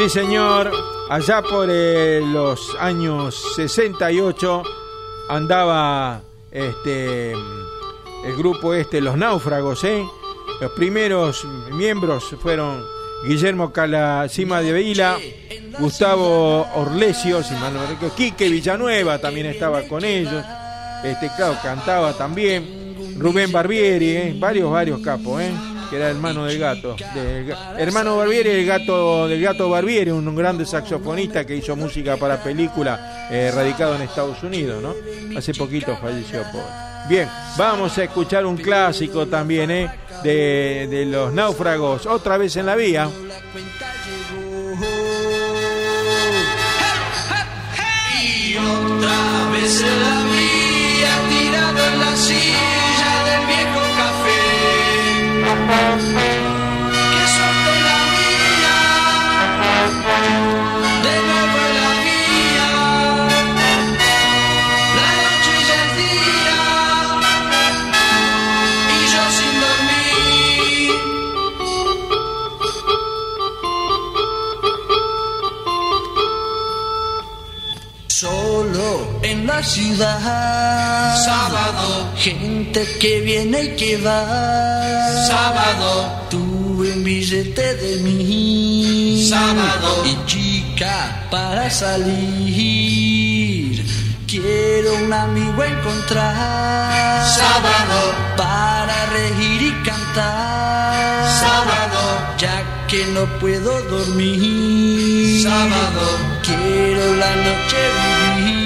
Sí, señor. Allá por eh, los años sesenta y ocho andaba este el grupo este, Los Náufragos, ¿eh? Los primeros miembros fueron Guillermo Calacima de Vila, Gustavo Orlesio, si mal no me recuerdo, Quique Villanueva también estaba con ellos, este, claro, cantaba también, Rubén Barbieri, ¿eh? varios, varios capos, ¿eh? que era hermano del gato, del, hermano Barbieri, el gato del gato Barbieri, un, un grande saxofonista que hizo música para película, eh, radicado en Estados Unidos, ¿no? Hace poquito falleció, pobre. Bien, vamos a escuchar un clásico también, ¿eh? de, de Los Náufragos, Otra vez en la vía. Y otra vez en la vía, tirado en la silla del viejo café. Que suerte la mía, de nuevo en la vía. La noche ya es día y yo sin dormir. Solo en la ciudad, sábado, gente que viene y que va, sábado, tuve un billete de mí, sábado, y chica para salir, quiero un amigo encontrar, sábado, para reír y cantar, sábado, ya que no puedo dormir, sábado, quiero la noche vivir.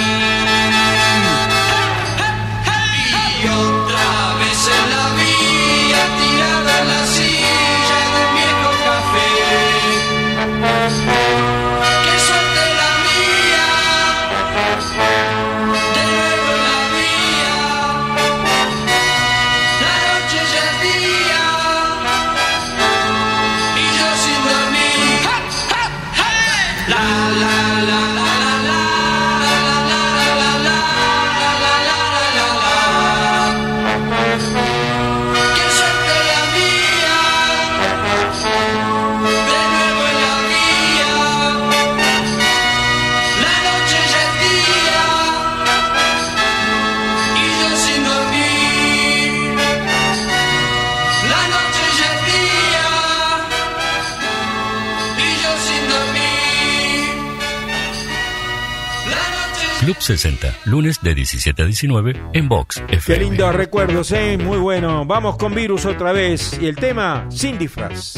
Y otra vez en la vía, tirada en la silla del viejo café. Que suerte la mía, de nuevo en la vía. La noche ya es día y yo sin dormir. La la la la la. Club sesenta, lunes de diecisiete a diecinueve en Vox F M. Qué lindos recuerdos, ¿eh? Muy bueno. Vamos con Virus otra vez. Y el tema, Sin disfraz.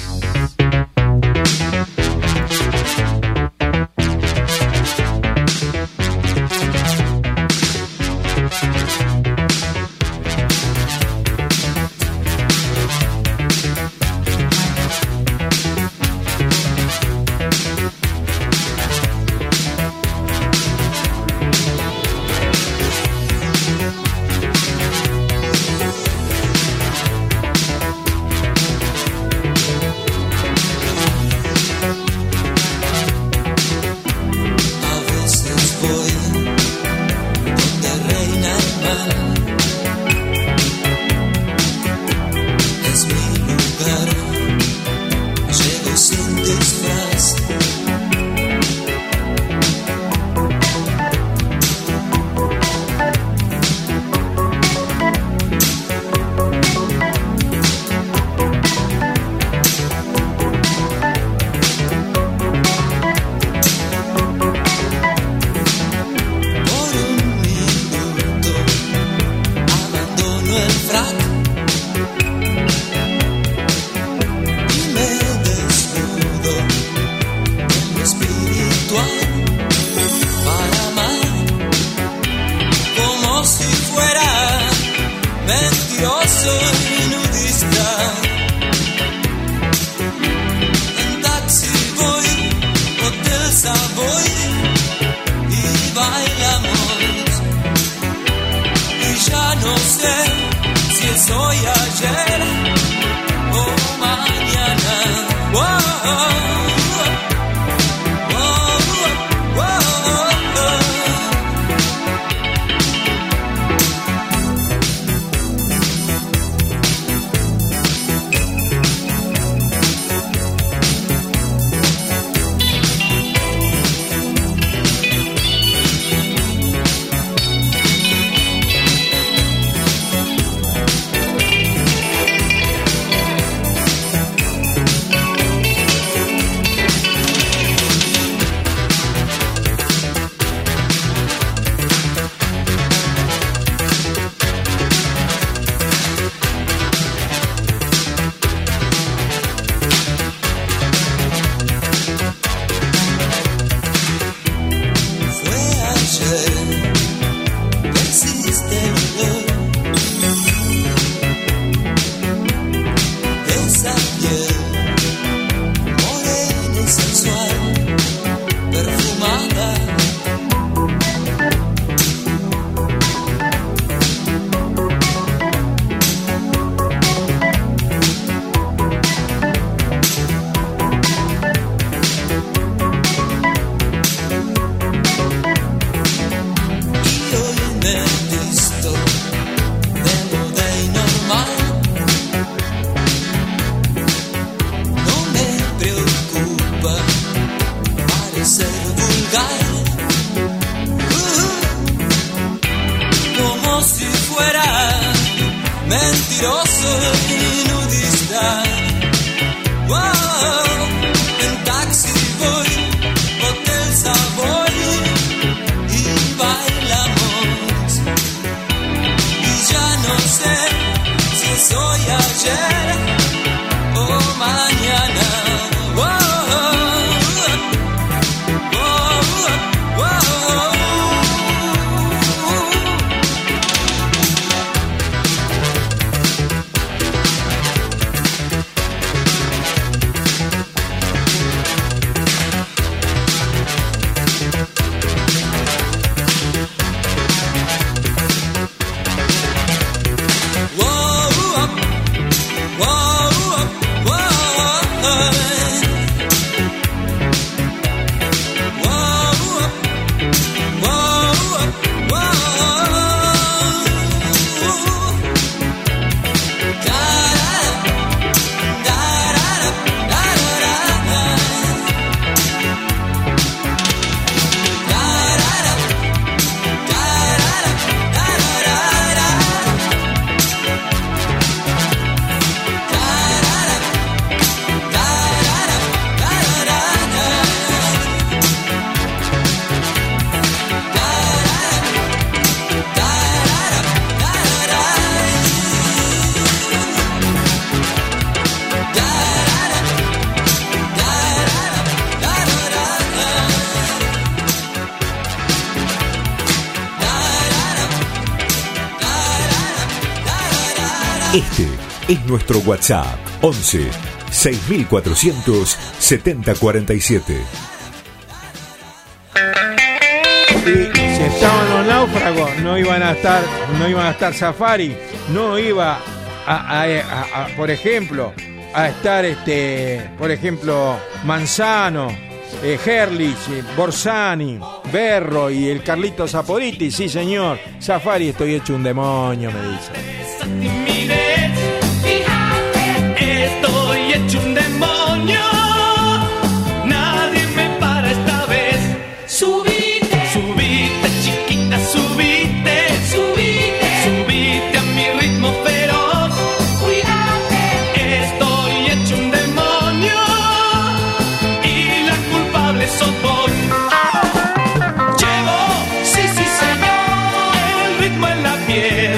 mentiroso y nudista. Wow, en taxi voy, hotel Savoy y bailamos. Y ya no sé si soy ayer o mañana. Este es nuestro WhatsApp once seis mil cuatrocientos setenta cuarenta y siete. Y si estaban los náufragos, no iban a estar, no iban a estar Safari, no iba a, a, a, a por ejemplo, a estar este, por ejemplo, Manzano, eh, Herlich, eh, Borsani, Berro y el Carlito Saporiti. Sí, señor, Safari, estoy hecho un demonio, me dice. Estoy hecho un demonio, nadie me para esta vez. Subite, subite, chiquita, subite, subite, subite a mi ritmo feroz. Cuídate, estoy hecho un demonio y la culpable soy vos. Llevo, sí, sí, señor, el ritmo en la piel.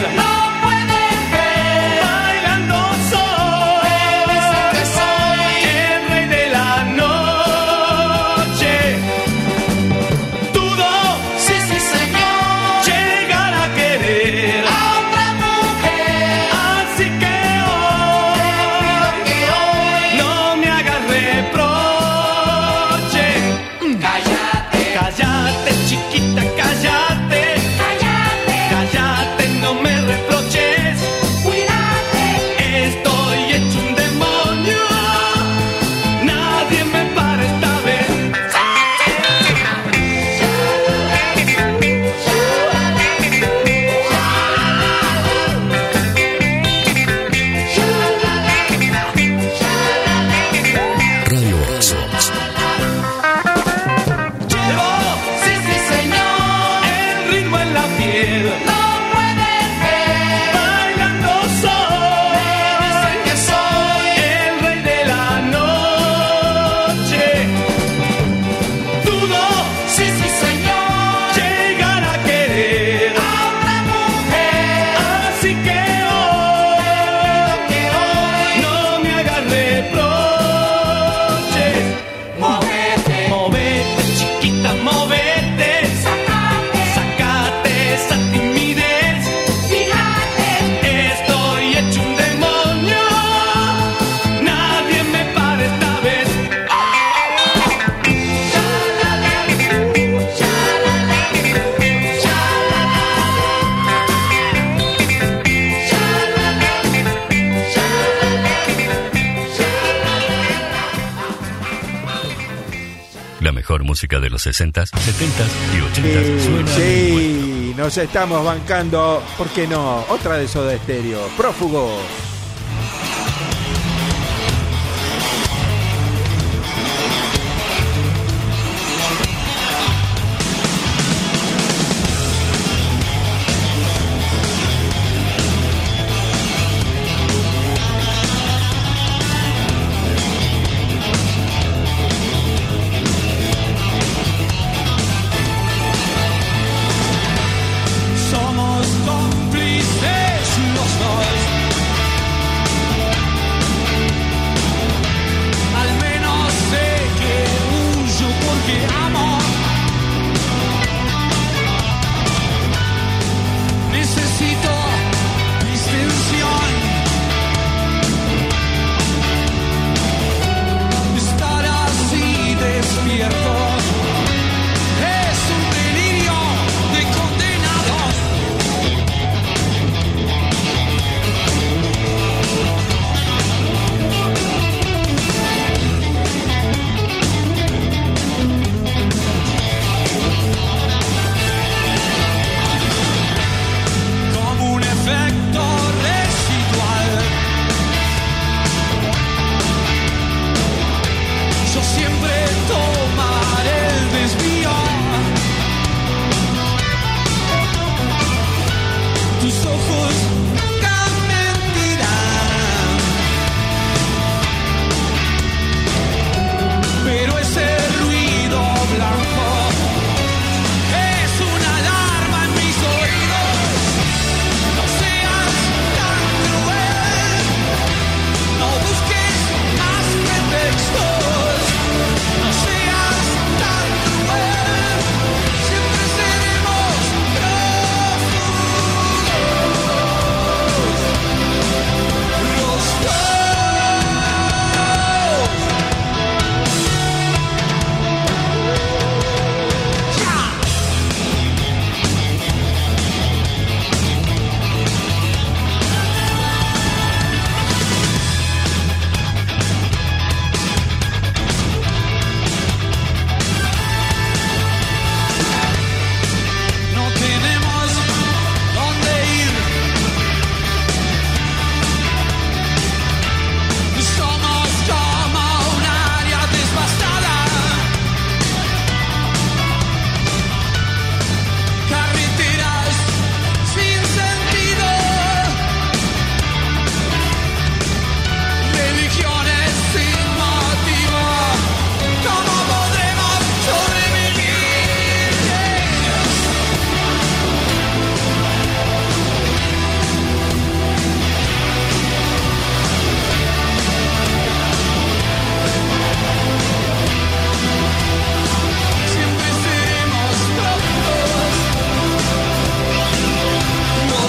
Música de los sesentas, setentas y ochentas. Sí, suena sí, nos estamos bancando, ¿por qué no? Otra de Soda Stereo, Prófugos. nunca mentirán. Pero ese ruido blanco es una alarma en mis oídos. No seas tan cruel, no busques más pretextos. No seas tan cruel, siempre seremos prófugos los dos. No tenemos dónde ir. Somos como un área devastada. Carreteras sin sentido. Religiones sin motivo. ¿Cómo podremos sobrevivir? Siempre seremos prófugos los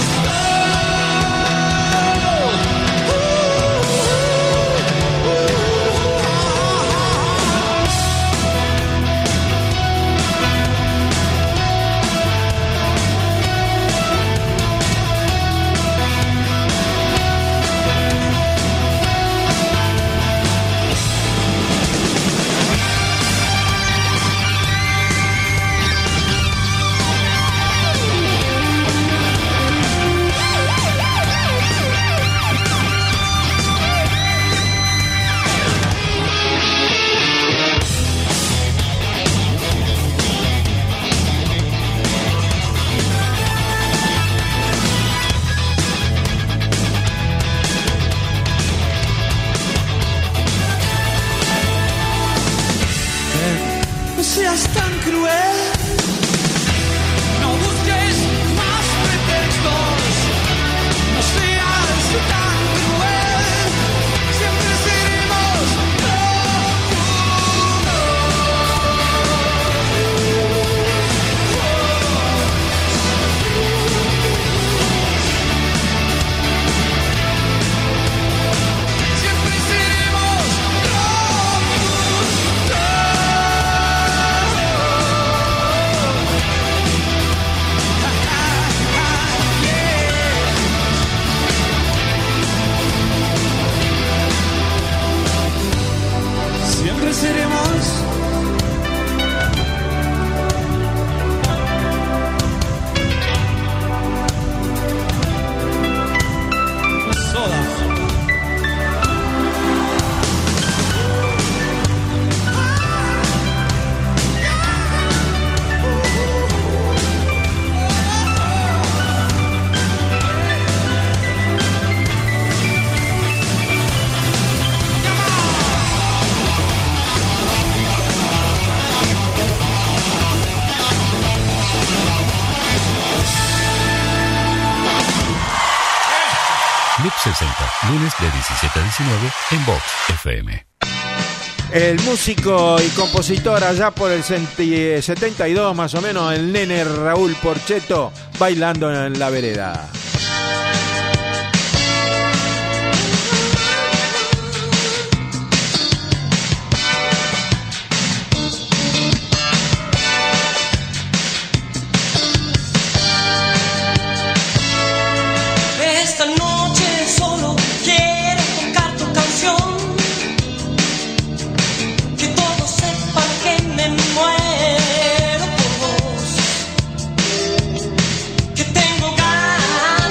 No seas tan cruel, no busques más pretextos. No seas tan cruel, siempre seremos prófugos. Siempre seremos Siempre seremos soda. Club sesenta, lunes de diecisiete a diecinueve en Vox F M. El músico y compositor allá por el setenta y dos más o menos, el nene Raúl Porchetto, bailando en la vereda. Esta noche solo quiero tocar tu canción, que todos sepan que me muero por vos, que tengo ganas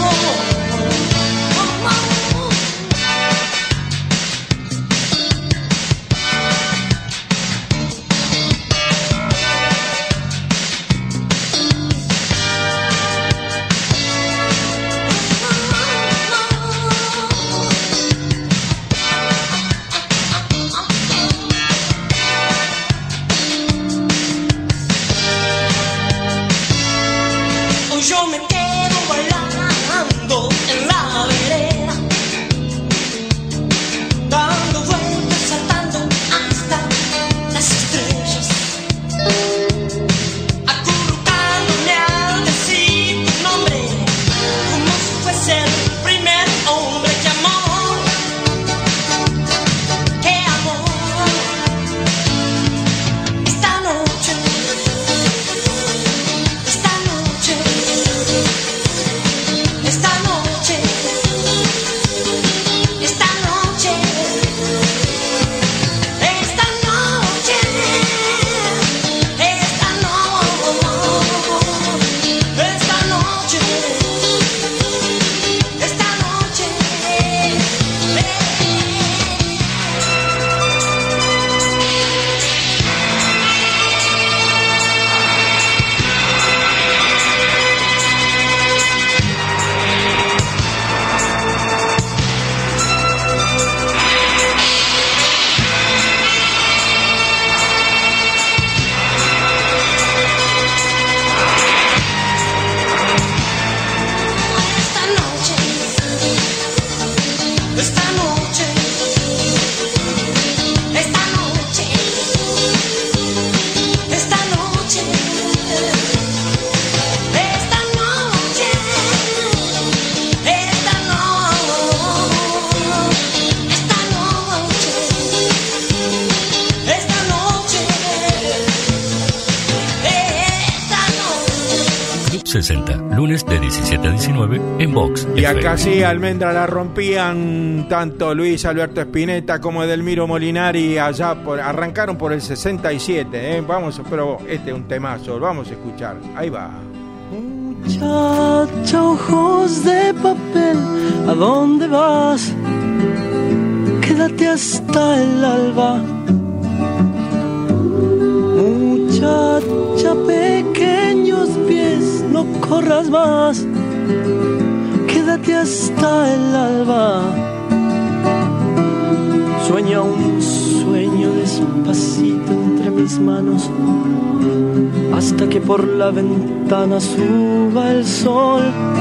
sesenta, lunes de diecisiete a diecinueve en Vox. Y acá sí, Almendra la rompían tanto Luis Alberto Spinetta como Edelmiro Molinari allá por, arrancaron por el sesenta y siete, ¿eh? Vamos, pero este es un temazo, vamos a escuchar, ahí va. Muchacha, ojos de papel, ¿a dónde vas? Quédate hasta el alba. Muchacha, pequeños pies, no corras más. Quédate hasta el alba. Sueña un sueño despacito entre mis manos, hasta que por la ventana suba el sol.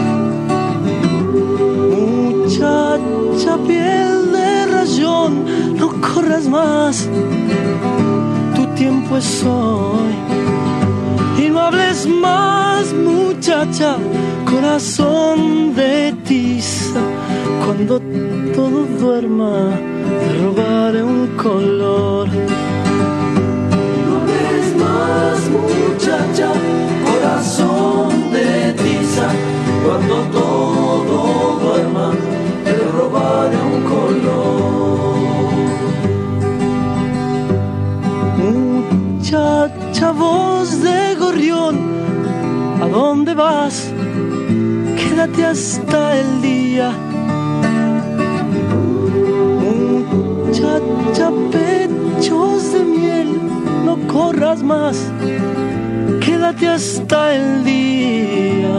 Muchacha, piel de rayón, no corras más, tu tiempo es hoy. Y no hables más, muchacha, corazón de tiza. Cuando todo duerma, te robaré un color. Más, muchacha, corazón de tiza. Cuando todo duerma, te robaré un color. Muchacha, voz de gorrión, ¿a dónde vas? Quédate hasta el día. Muchacha, pechos de miel, no corras más, quédate hasta el día.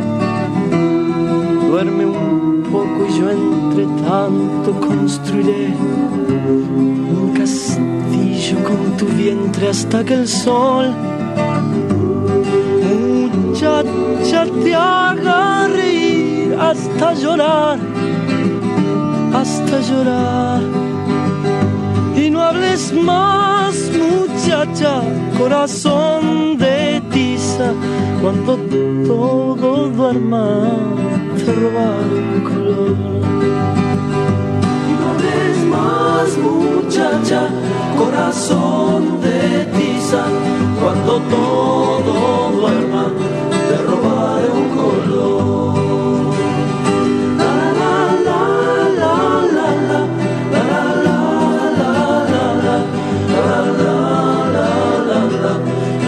Duerme un poco y yo entre tanto construiré un castillo con tu vientre hasta que el sol, muchacha, te haga reír hasta llorar, hasta llorar. Y no hables más, muchacha, corazón de tiza. Cuando todo duerma, te robaré un color. Y no hables más, muchacha, corazón de tiza. Cuando todo duerma, te robaré un color.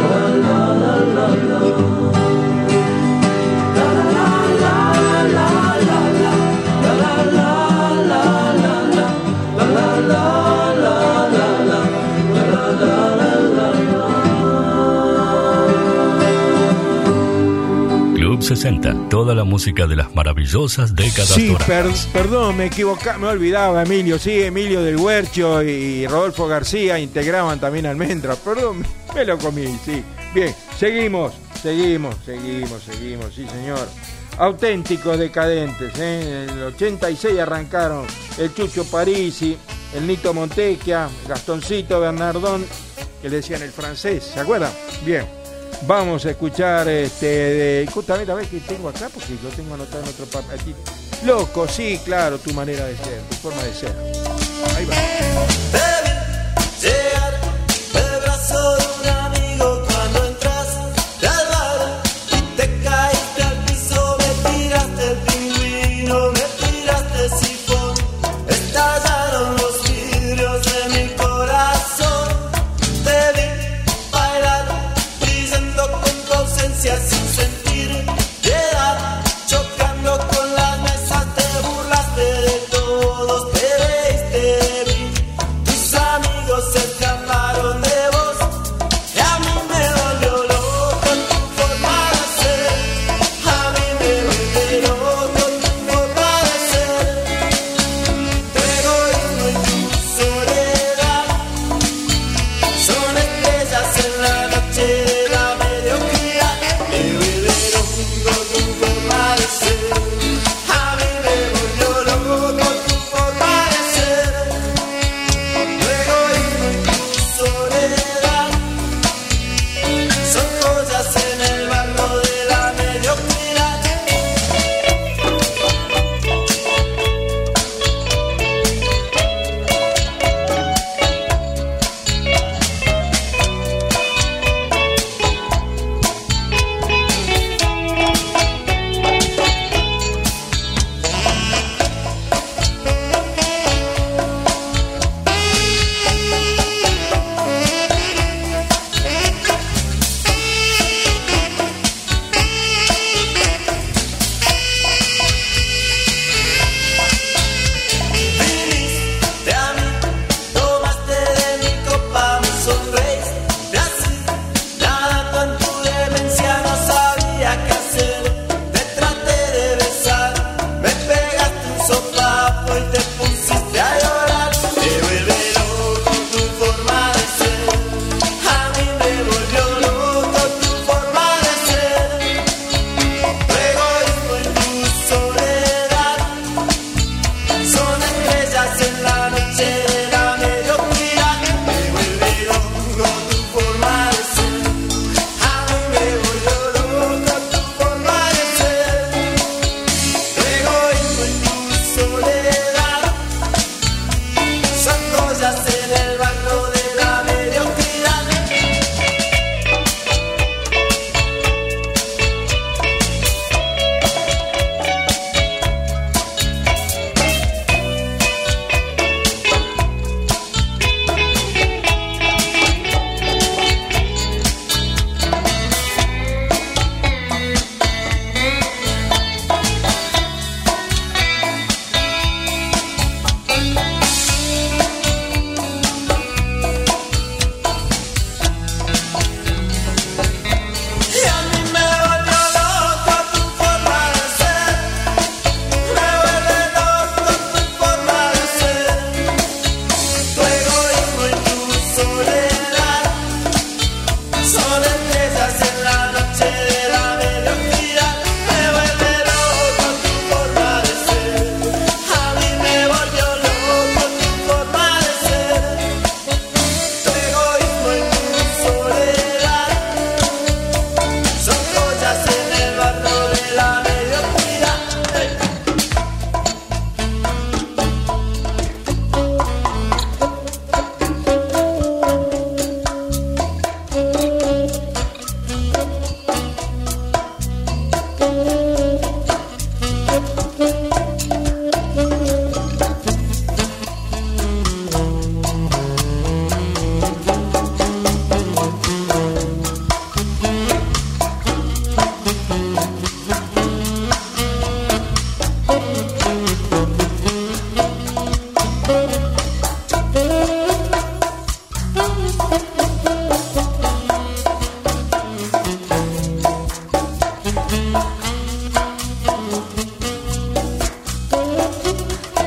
La la la sesenta, toda la música de las maravillosas décadas Sí, doradas. per- perdón, me equivocaba, me olvidaba, Emilio. Sí, Emilio del Huercho y Rodolfo García integraban también Almendra. Perdón, me lo comí, sí. Bien, seguimos, seguimos, seguimos, seguimos, sí, señor. Auténticos decadentes, ¿eh? En el ochenta y seis arrancaron el Chucho Parisi, el Nito Montecchia, Gastoncito Bernardón, que le decían el francés, ¿se acuerdan? Bien. Vamos a escuchar este de, justamente a ver qué tengo acá, porque lo tengo anotado en otro papel. Loco, sí, claro, tu manera de ser, tu forma de ser. Ahí va. Llegar del brazo de un amigo cuando entraste al bar y te caíste al piso, me tiraste el pingüino, me tiraste el sifón, estallaron los vidrios de mi corazón. Te vi bailar, brillando con tu ausencia sin sentir piedad, chocando con las mesas, te burlaste de todos, te reíste de mí.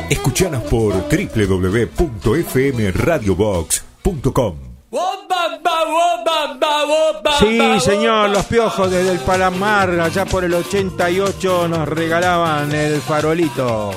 Escuchanos por doble u doble u doble u punto f m radio box punto com. Sí, señor, los Piojos desde el Palomar, allá por el ochenta y ocho, nos regalaban el farolito.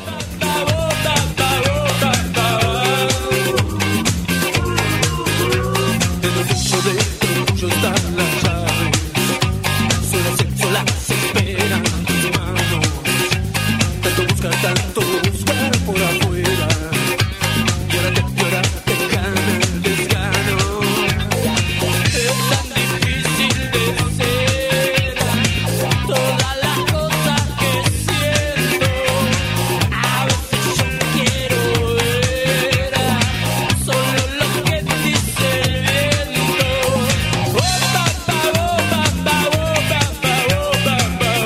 Tanto buscar por afuera y ahora te, y ahora te gana el desgano. Es tan difícil de ser todas las cosas que siento. A veces yo quiero ver solo lo que dice el viento. Oh, pa, pa, oh, pa, pa, oh, pa, pa, oh, pa, pa, oh.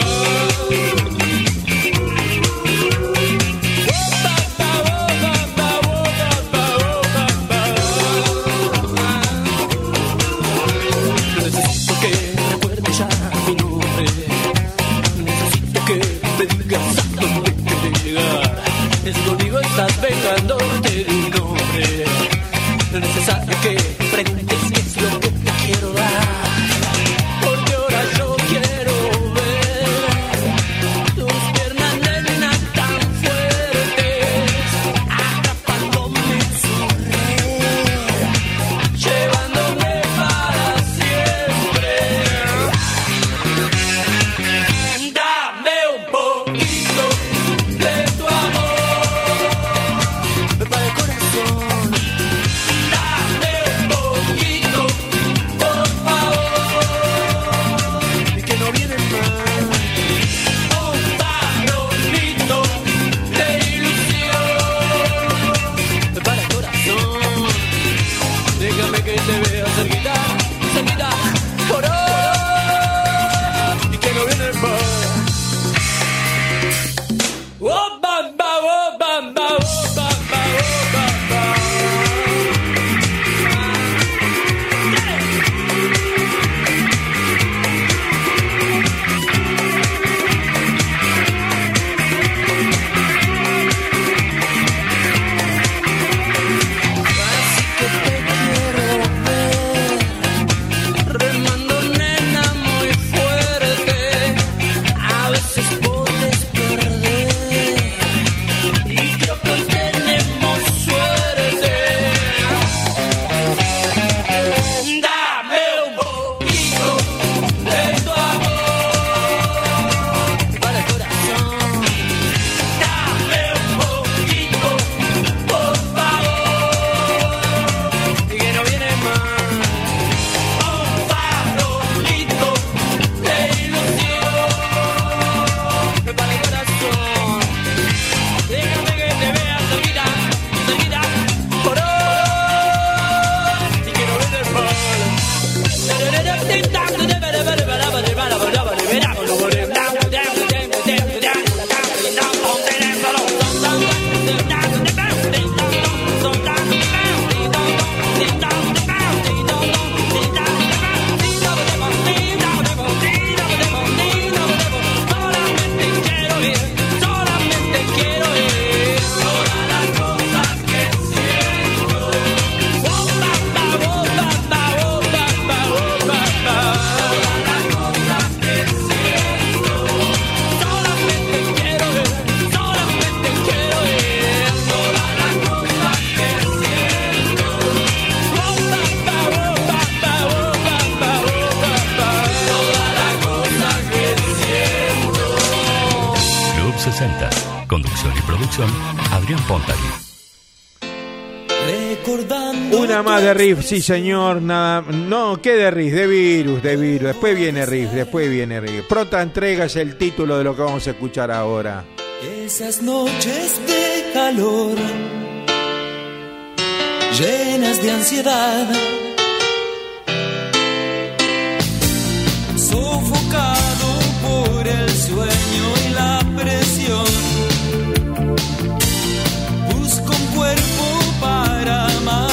Necesito que recuerdes ya mi nombre. Necesito que me digas a dónde quieres llegar. Es conmigo estás vengándote de un nombre. No es necesario que preguntes qué es lo que te quiero dar. Porque ahora yo quiero ver tus piernas, nena, tan fuertes, atrapándome en su red, llevándome para siempre. Dame un poquito de tu amor para el corazón. Dame un poquito, por favor, y que no viene más. Un farolito de ilusión para el corazón. Déjame que te vea cerquita, cerquita, por hoy, y que no viene más. Oh, bam, bam, oh, bam, bam, oh, bam, bam, oh, bam, bam. Así que te quiero ver remando, nena, muy fuerte. A veces puedes perder y creo que hoy tenemos suerte. Dame un poquito de tu amor para el corazón. Dame un poquito, por favor, y que no viene más. Un farolito de ilusión para el corazón. Déjame que te vea cerquita, cerquita, por hoy, y que no viene más. Solamente quiero ir, solamente quiero ir todas las cosas que siento. Oh, pa, pa, oh, pa, pa, oh, pa, pa, oh, pa, pa. Todas las cosas que siento. Solamente quiero ir, solamente quiero ir todas las cosas que siento. Oh, pa, pa, oh, pa, pa, oh, pa, pa, oh, pa, pa. Todas las cosas que siento. Club sesenta. Conducción y producción, Adrián Pontari. Recordando Una más de riff, sí señor, nada, no, ¿qué de riff? De virus, de virus, después viene riff, después viene riff. Pronta entrega es el título de lo que vamos a escuchar ahora. esas noches de calor, llenas de ansiedad, sofocado por el sueño y la presión. Busco un cuerpo para amar.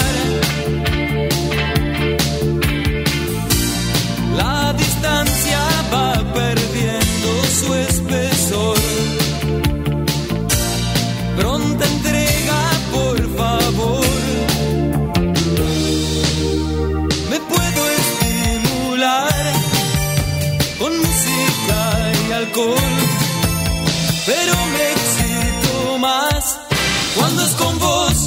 La distancia va perdiendo su espesor. Pronta entrega alcohol, pero me excito más cuando es con vos.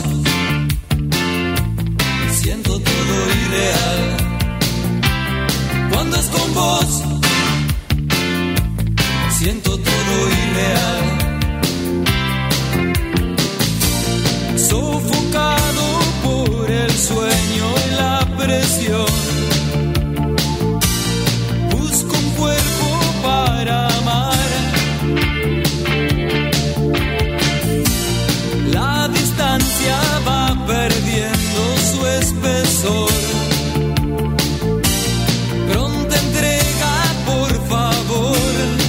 Siento todo irreal cuando es con vos. Siento todo irreal. Sofocado por el sueño y la presión, busco un cuerpo para amar. La distancia va perdiendo su espesor. Pronta entrega, por favor.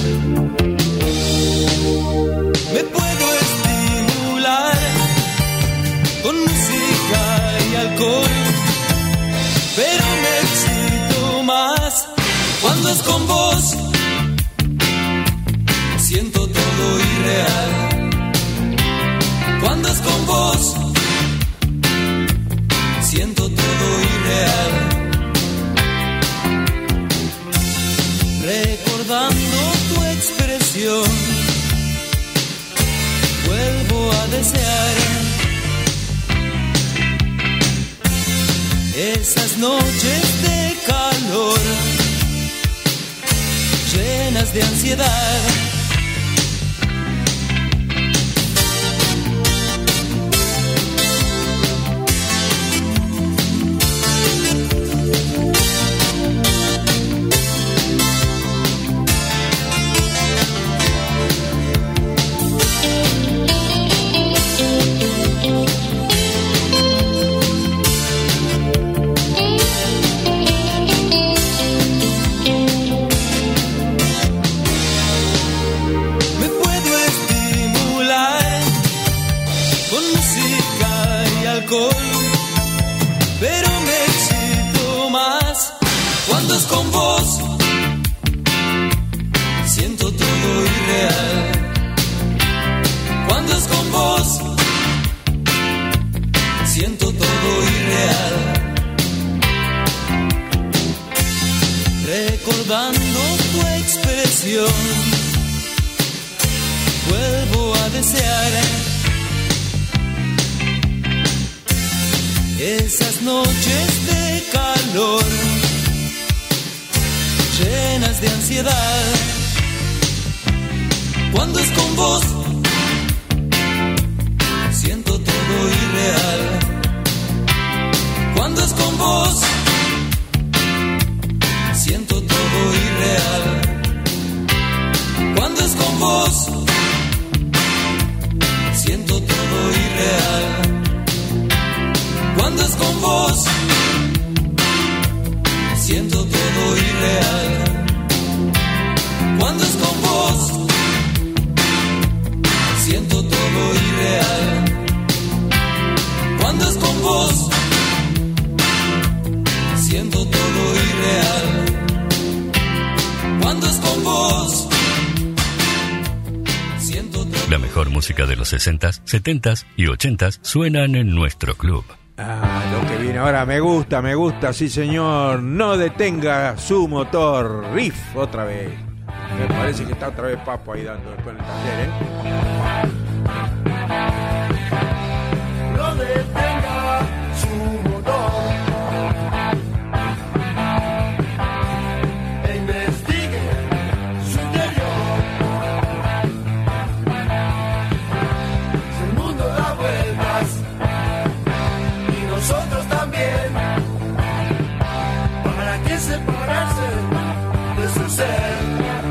Me puedo estimular con música y alcohol, pero me excito más cuando es con vos. Siento todo irreal cuando es con vos. Siento todo irreal. Recordando tu expresión, vuelvo a desear esas noches de calor, llenas de ansiedad. Pero me excito más cuando es con vos. Siento todo irreal cuando es con vos. Siento todo irreal. Recordando tu expresión, vuelvo a desear esas noches de calor, llenas de ansiedad. Cuando es con vos, siento todo irreal. Cuando es con vos, siento todo irreal. Cuando es con vos, siento todo irreal. Cuando es con vos, siento todo irreal. Cuando es con vos, siento todo irreal. Cuando es con vos, siento todo irreal. Cuando es con vos, siento todo. La mejor música de los sesentas, setentas y ochentas suenan en nuestro club. Ah, lo que viene ahora me gusta, me gusta, sí señor. No detenga su motor. Riff otra vez. Me parece que está otra vez Papo ahí dando después en el taller, ¿eh? No detenga su motor e investigue su interior. Si el mundo da vueltas y nosotros también, ¿para qué separarse de su ser?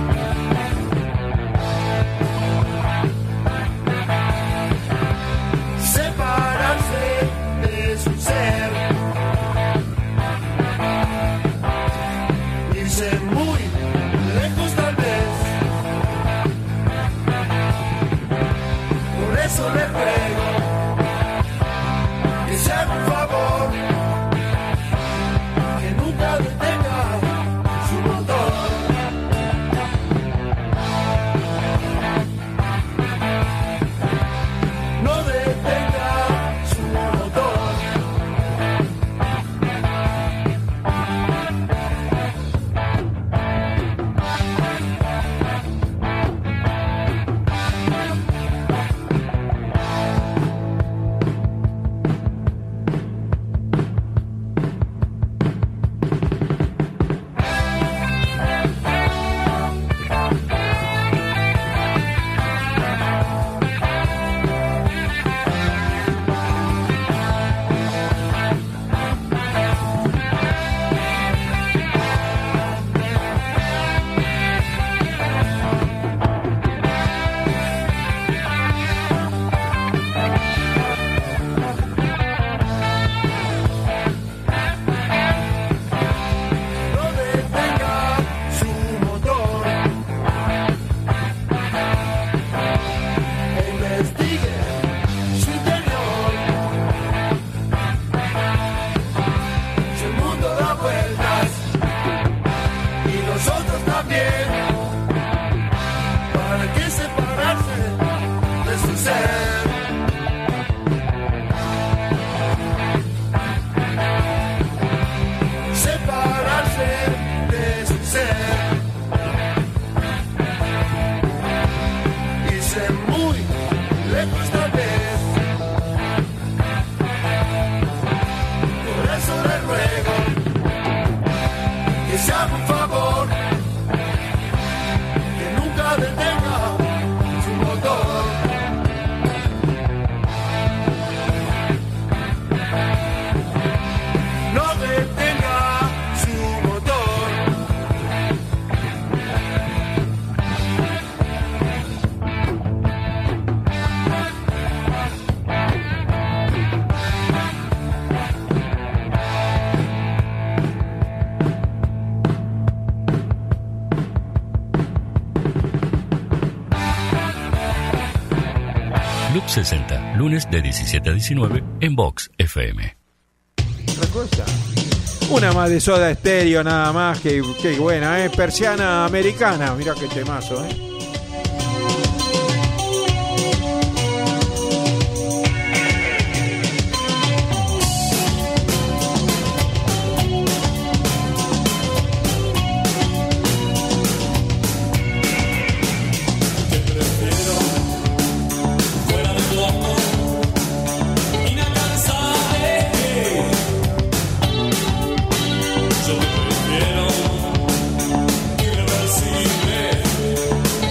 Le ruego que se haga un favor, que nunca detenga su motor. No detenga su motor. lejos tal vez. Por eso le ruego que se haga un favor, que nunca detenga su motor. No detenga su motor. Club sesenta, lunes de diecisiete a diecinueve en Vox F M. Otra cosa. Una más de Soda Stereo, nada más. Que, que buena, ¿eh? Persiana Americana. Mirá qué temazo, ¿eh? Yo te prefiero irreversible.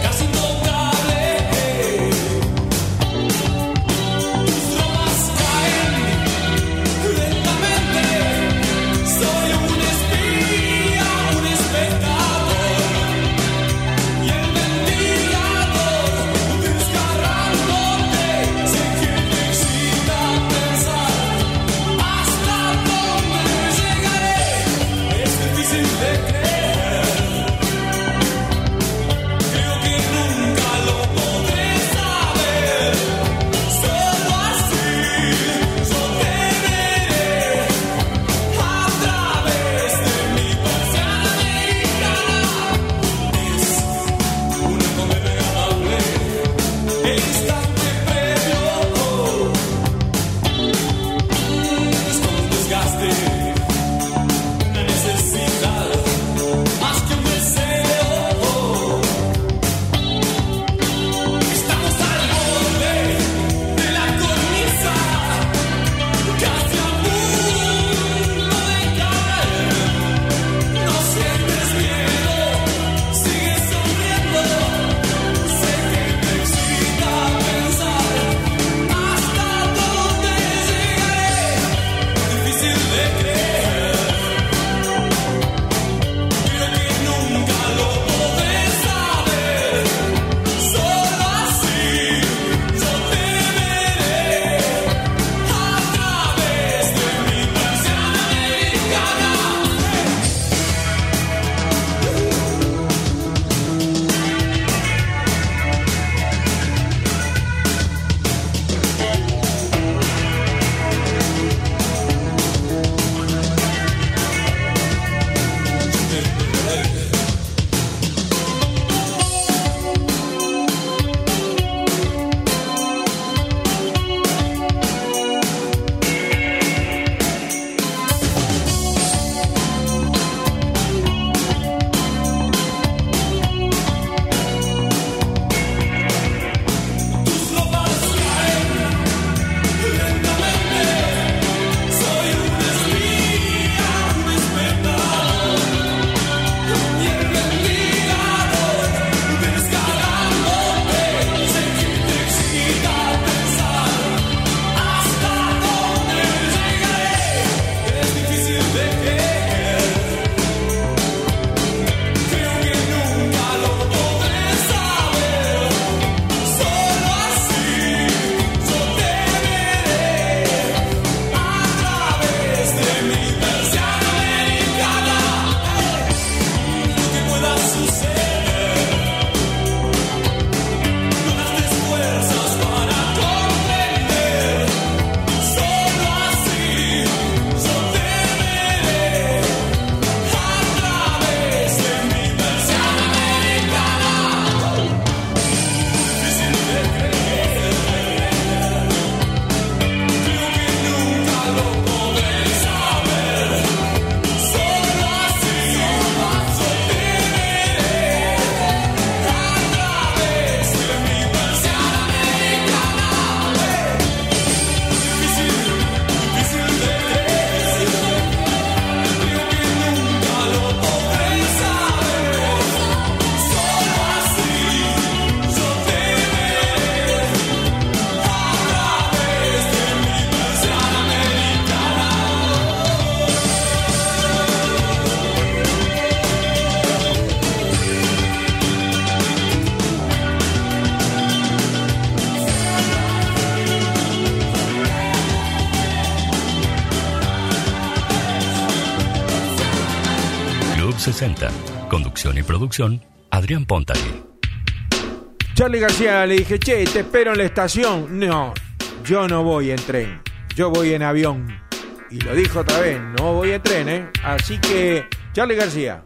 sesenta. Conducción y producción, Adrián Pontari. Charly García, le dije, che, te espero en la estación. No, yo no voy en tren, yo voy en avión. Y lo dijo otra vez, no voy en tren, ¿eh? Así que, Charly García.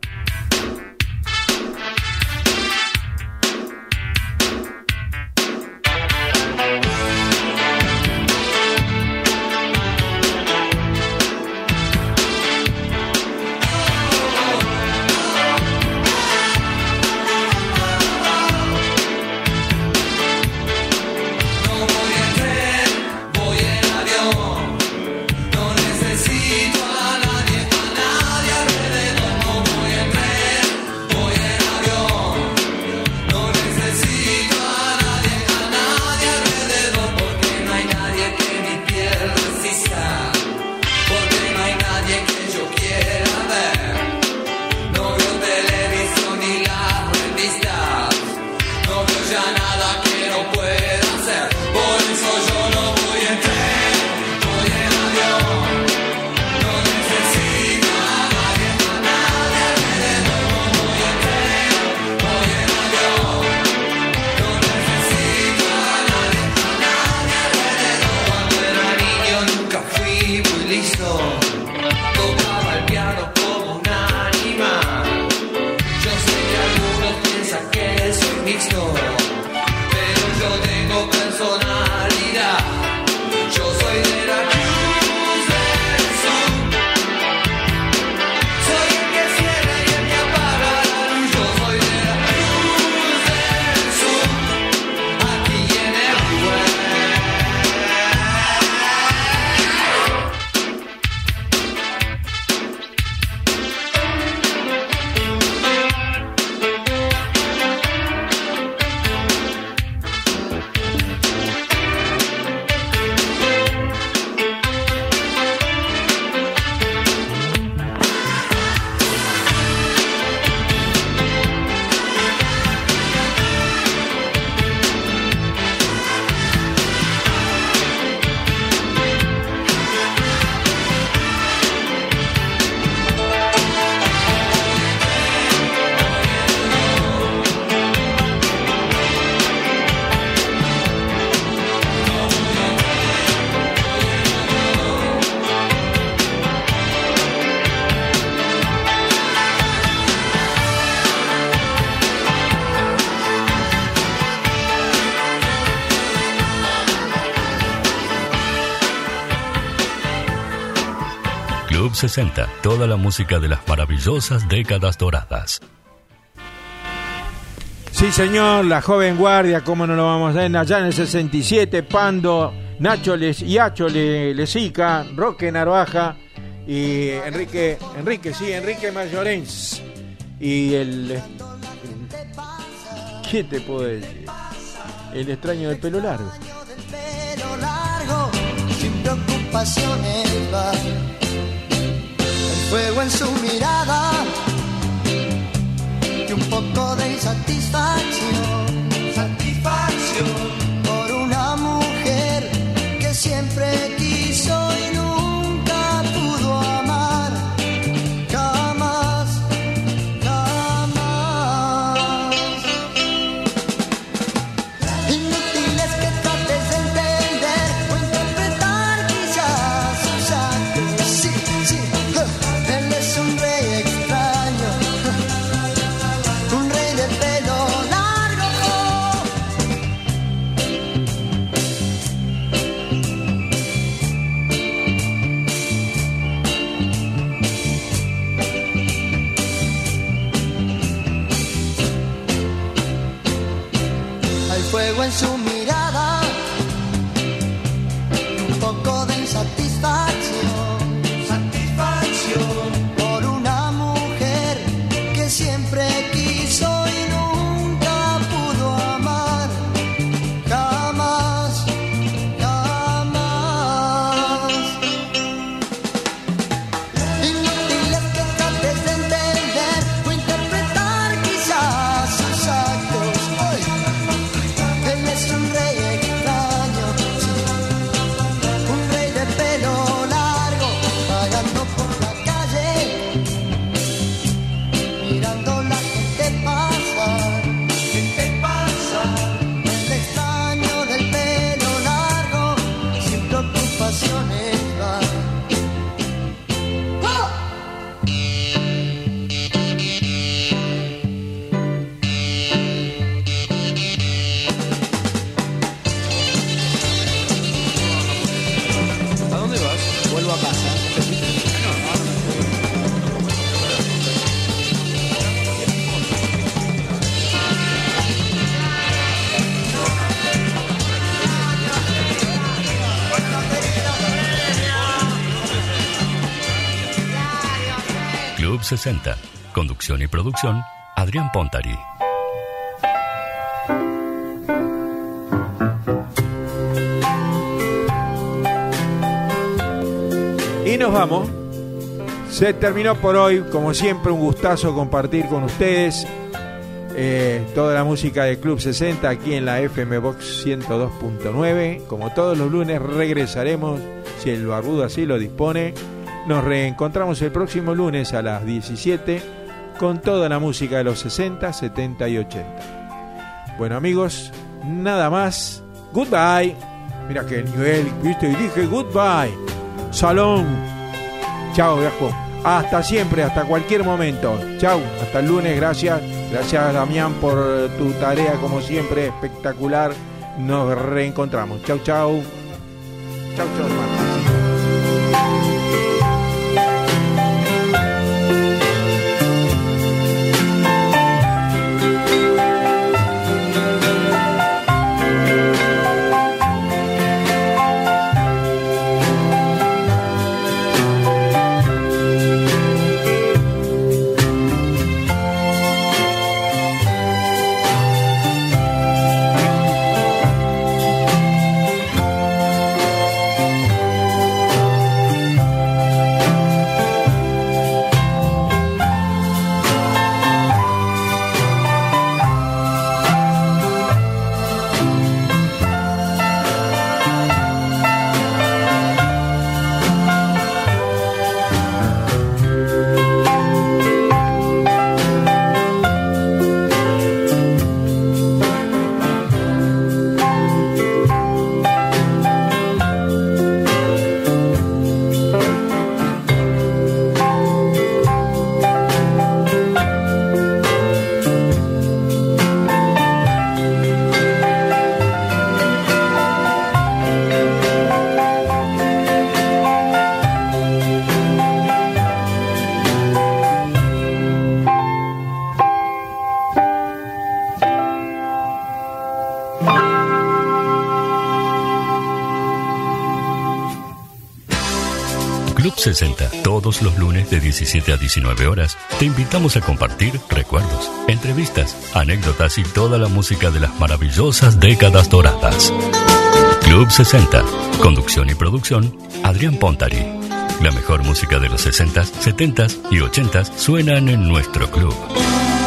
Club sesenta, toda la música de las maravillosas décadas doradas. Sí, señor, la joven guardia, cómo no lo vamos a ver, allá en el sesenta y siete, Pando, Nacho Les, Yacho Le, Lesica, Roque Narvaja y Enrique, Enrique, sí, Enrique Mayorens. Y el, el ¿qué te puedo decir? El extraño del pelo largo. Pelo largo, sin preocupaciones va. El fuego en su mirada y un poco de insatisfacción. Satisfacción por una mujer que siempre quiso y nunca pudo amar. Jamás, jamás. Inútil es que trates de entender o interpretar quizás sus actos. Sí, sí, él es un rey extraño, un rey de pelo largo. Club sesenta. Conducción y producción, Adrián Pontari. Y nos vamos. Se terminó por hoy. Como siempre, un gustazo compartir con ustedes eh, toda la música de Club sesenta aquí en la F M Box ciento dos punto nueve. Como todos los lunes regresaremos, si el barbudo así lo dispone. Nos reencontramos el próximo lunes a las diecisiete con toda la música de los sesenta, setenta y ochenta. Bueno, amigos, nada más. Goodbye. Mira qué nivel, viste, y dije goodbye. Salón. Chao, viejo. Hasta siempre, hasta cualquier momento. Chao, hasta el lunes. Gracias. Gracias, Damián, por tu tarea, como siempre, espectacular. Nos reencontramos. Chao, chao. Chao, chao, hermano. sesenta. Todos los lunes de diecisiete a diecinueve horas te invitamos a compartir recuerdos, entrevistas, anécdotas y toda la música de las maravillosas décadas doradas. Club sesenta. Conducción y producción, Adrián Pontari. La mejor música de los sesentas, setentas y ochentas suenan en nuestro club.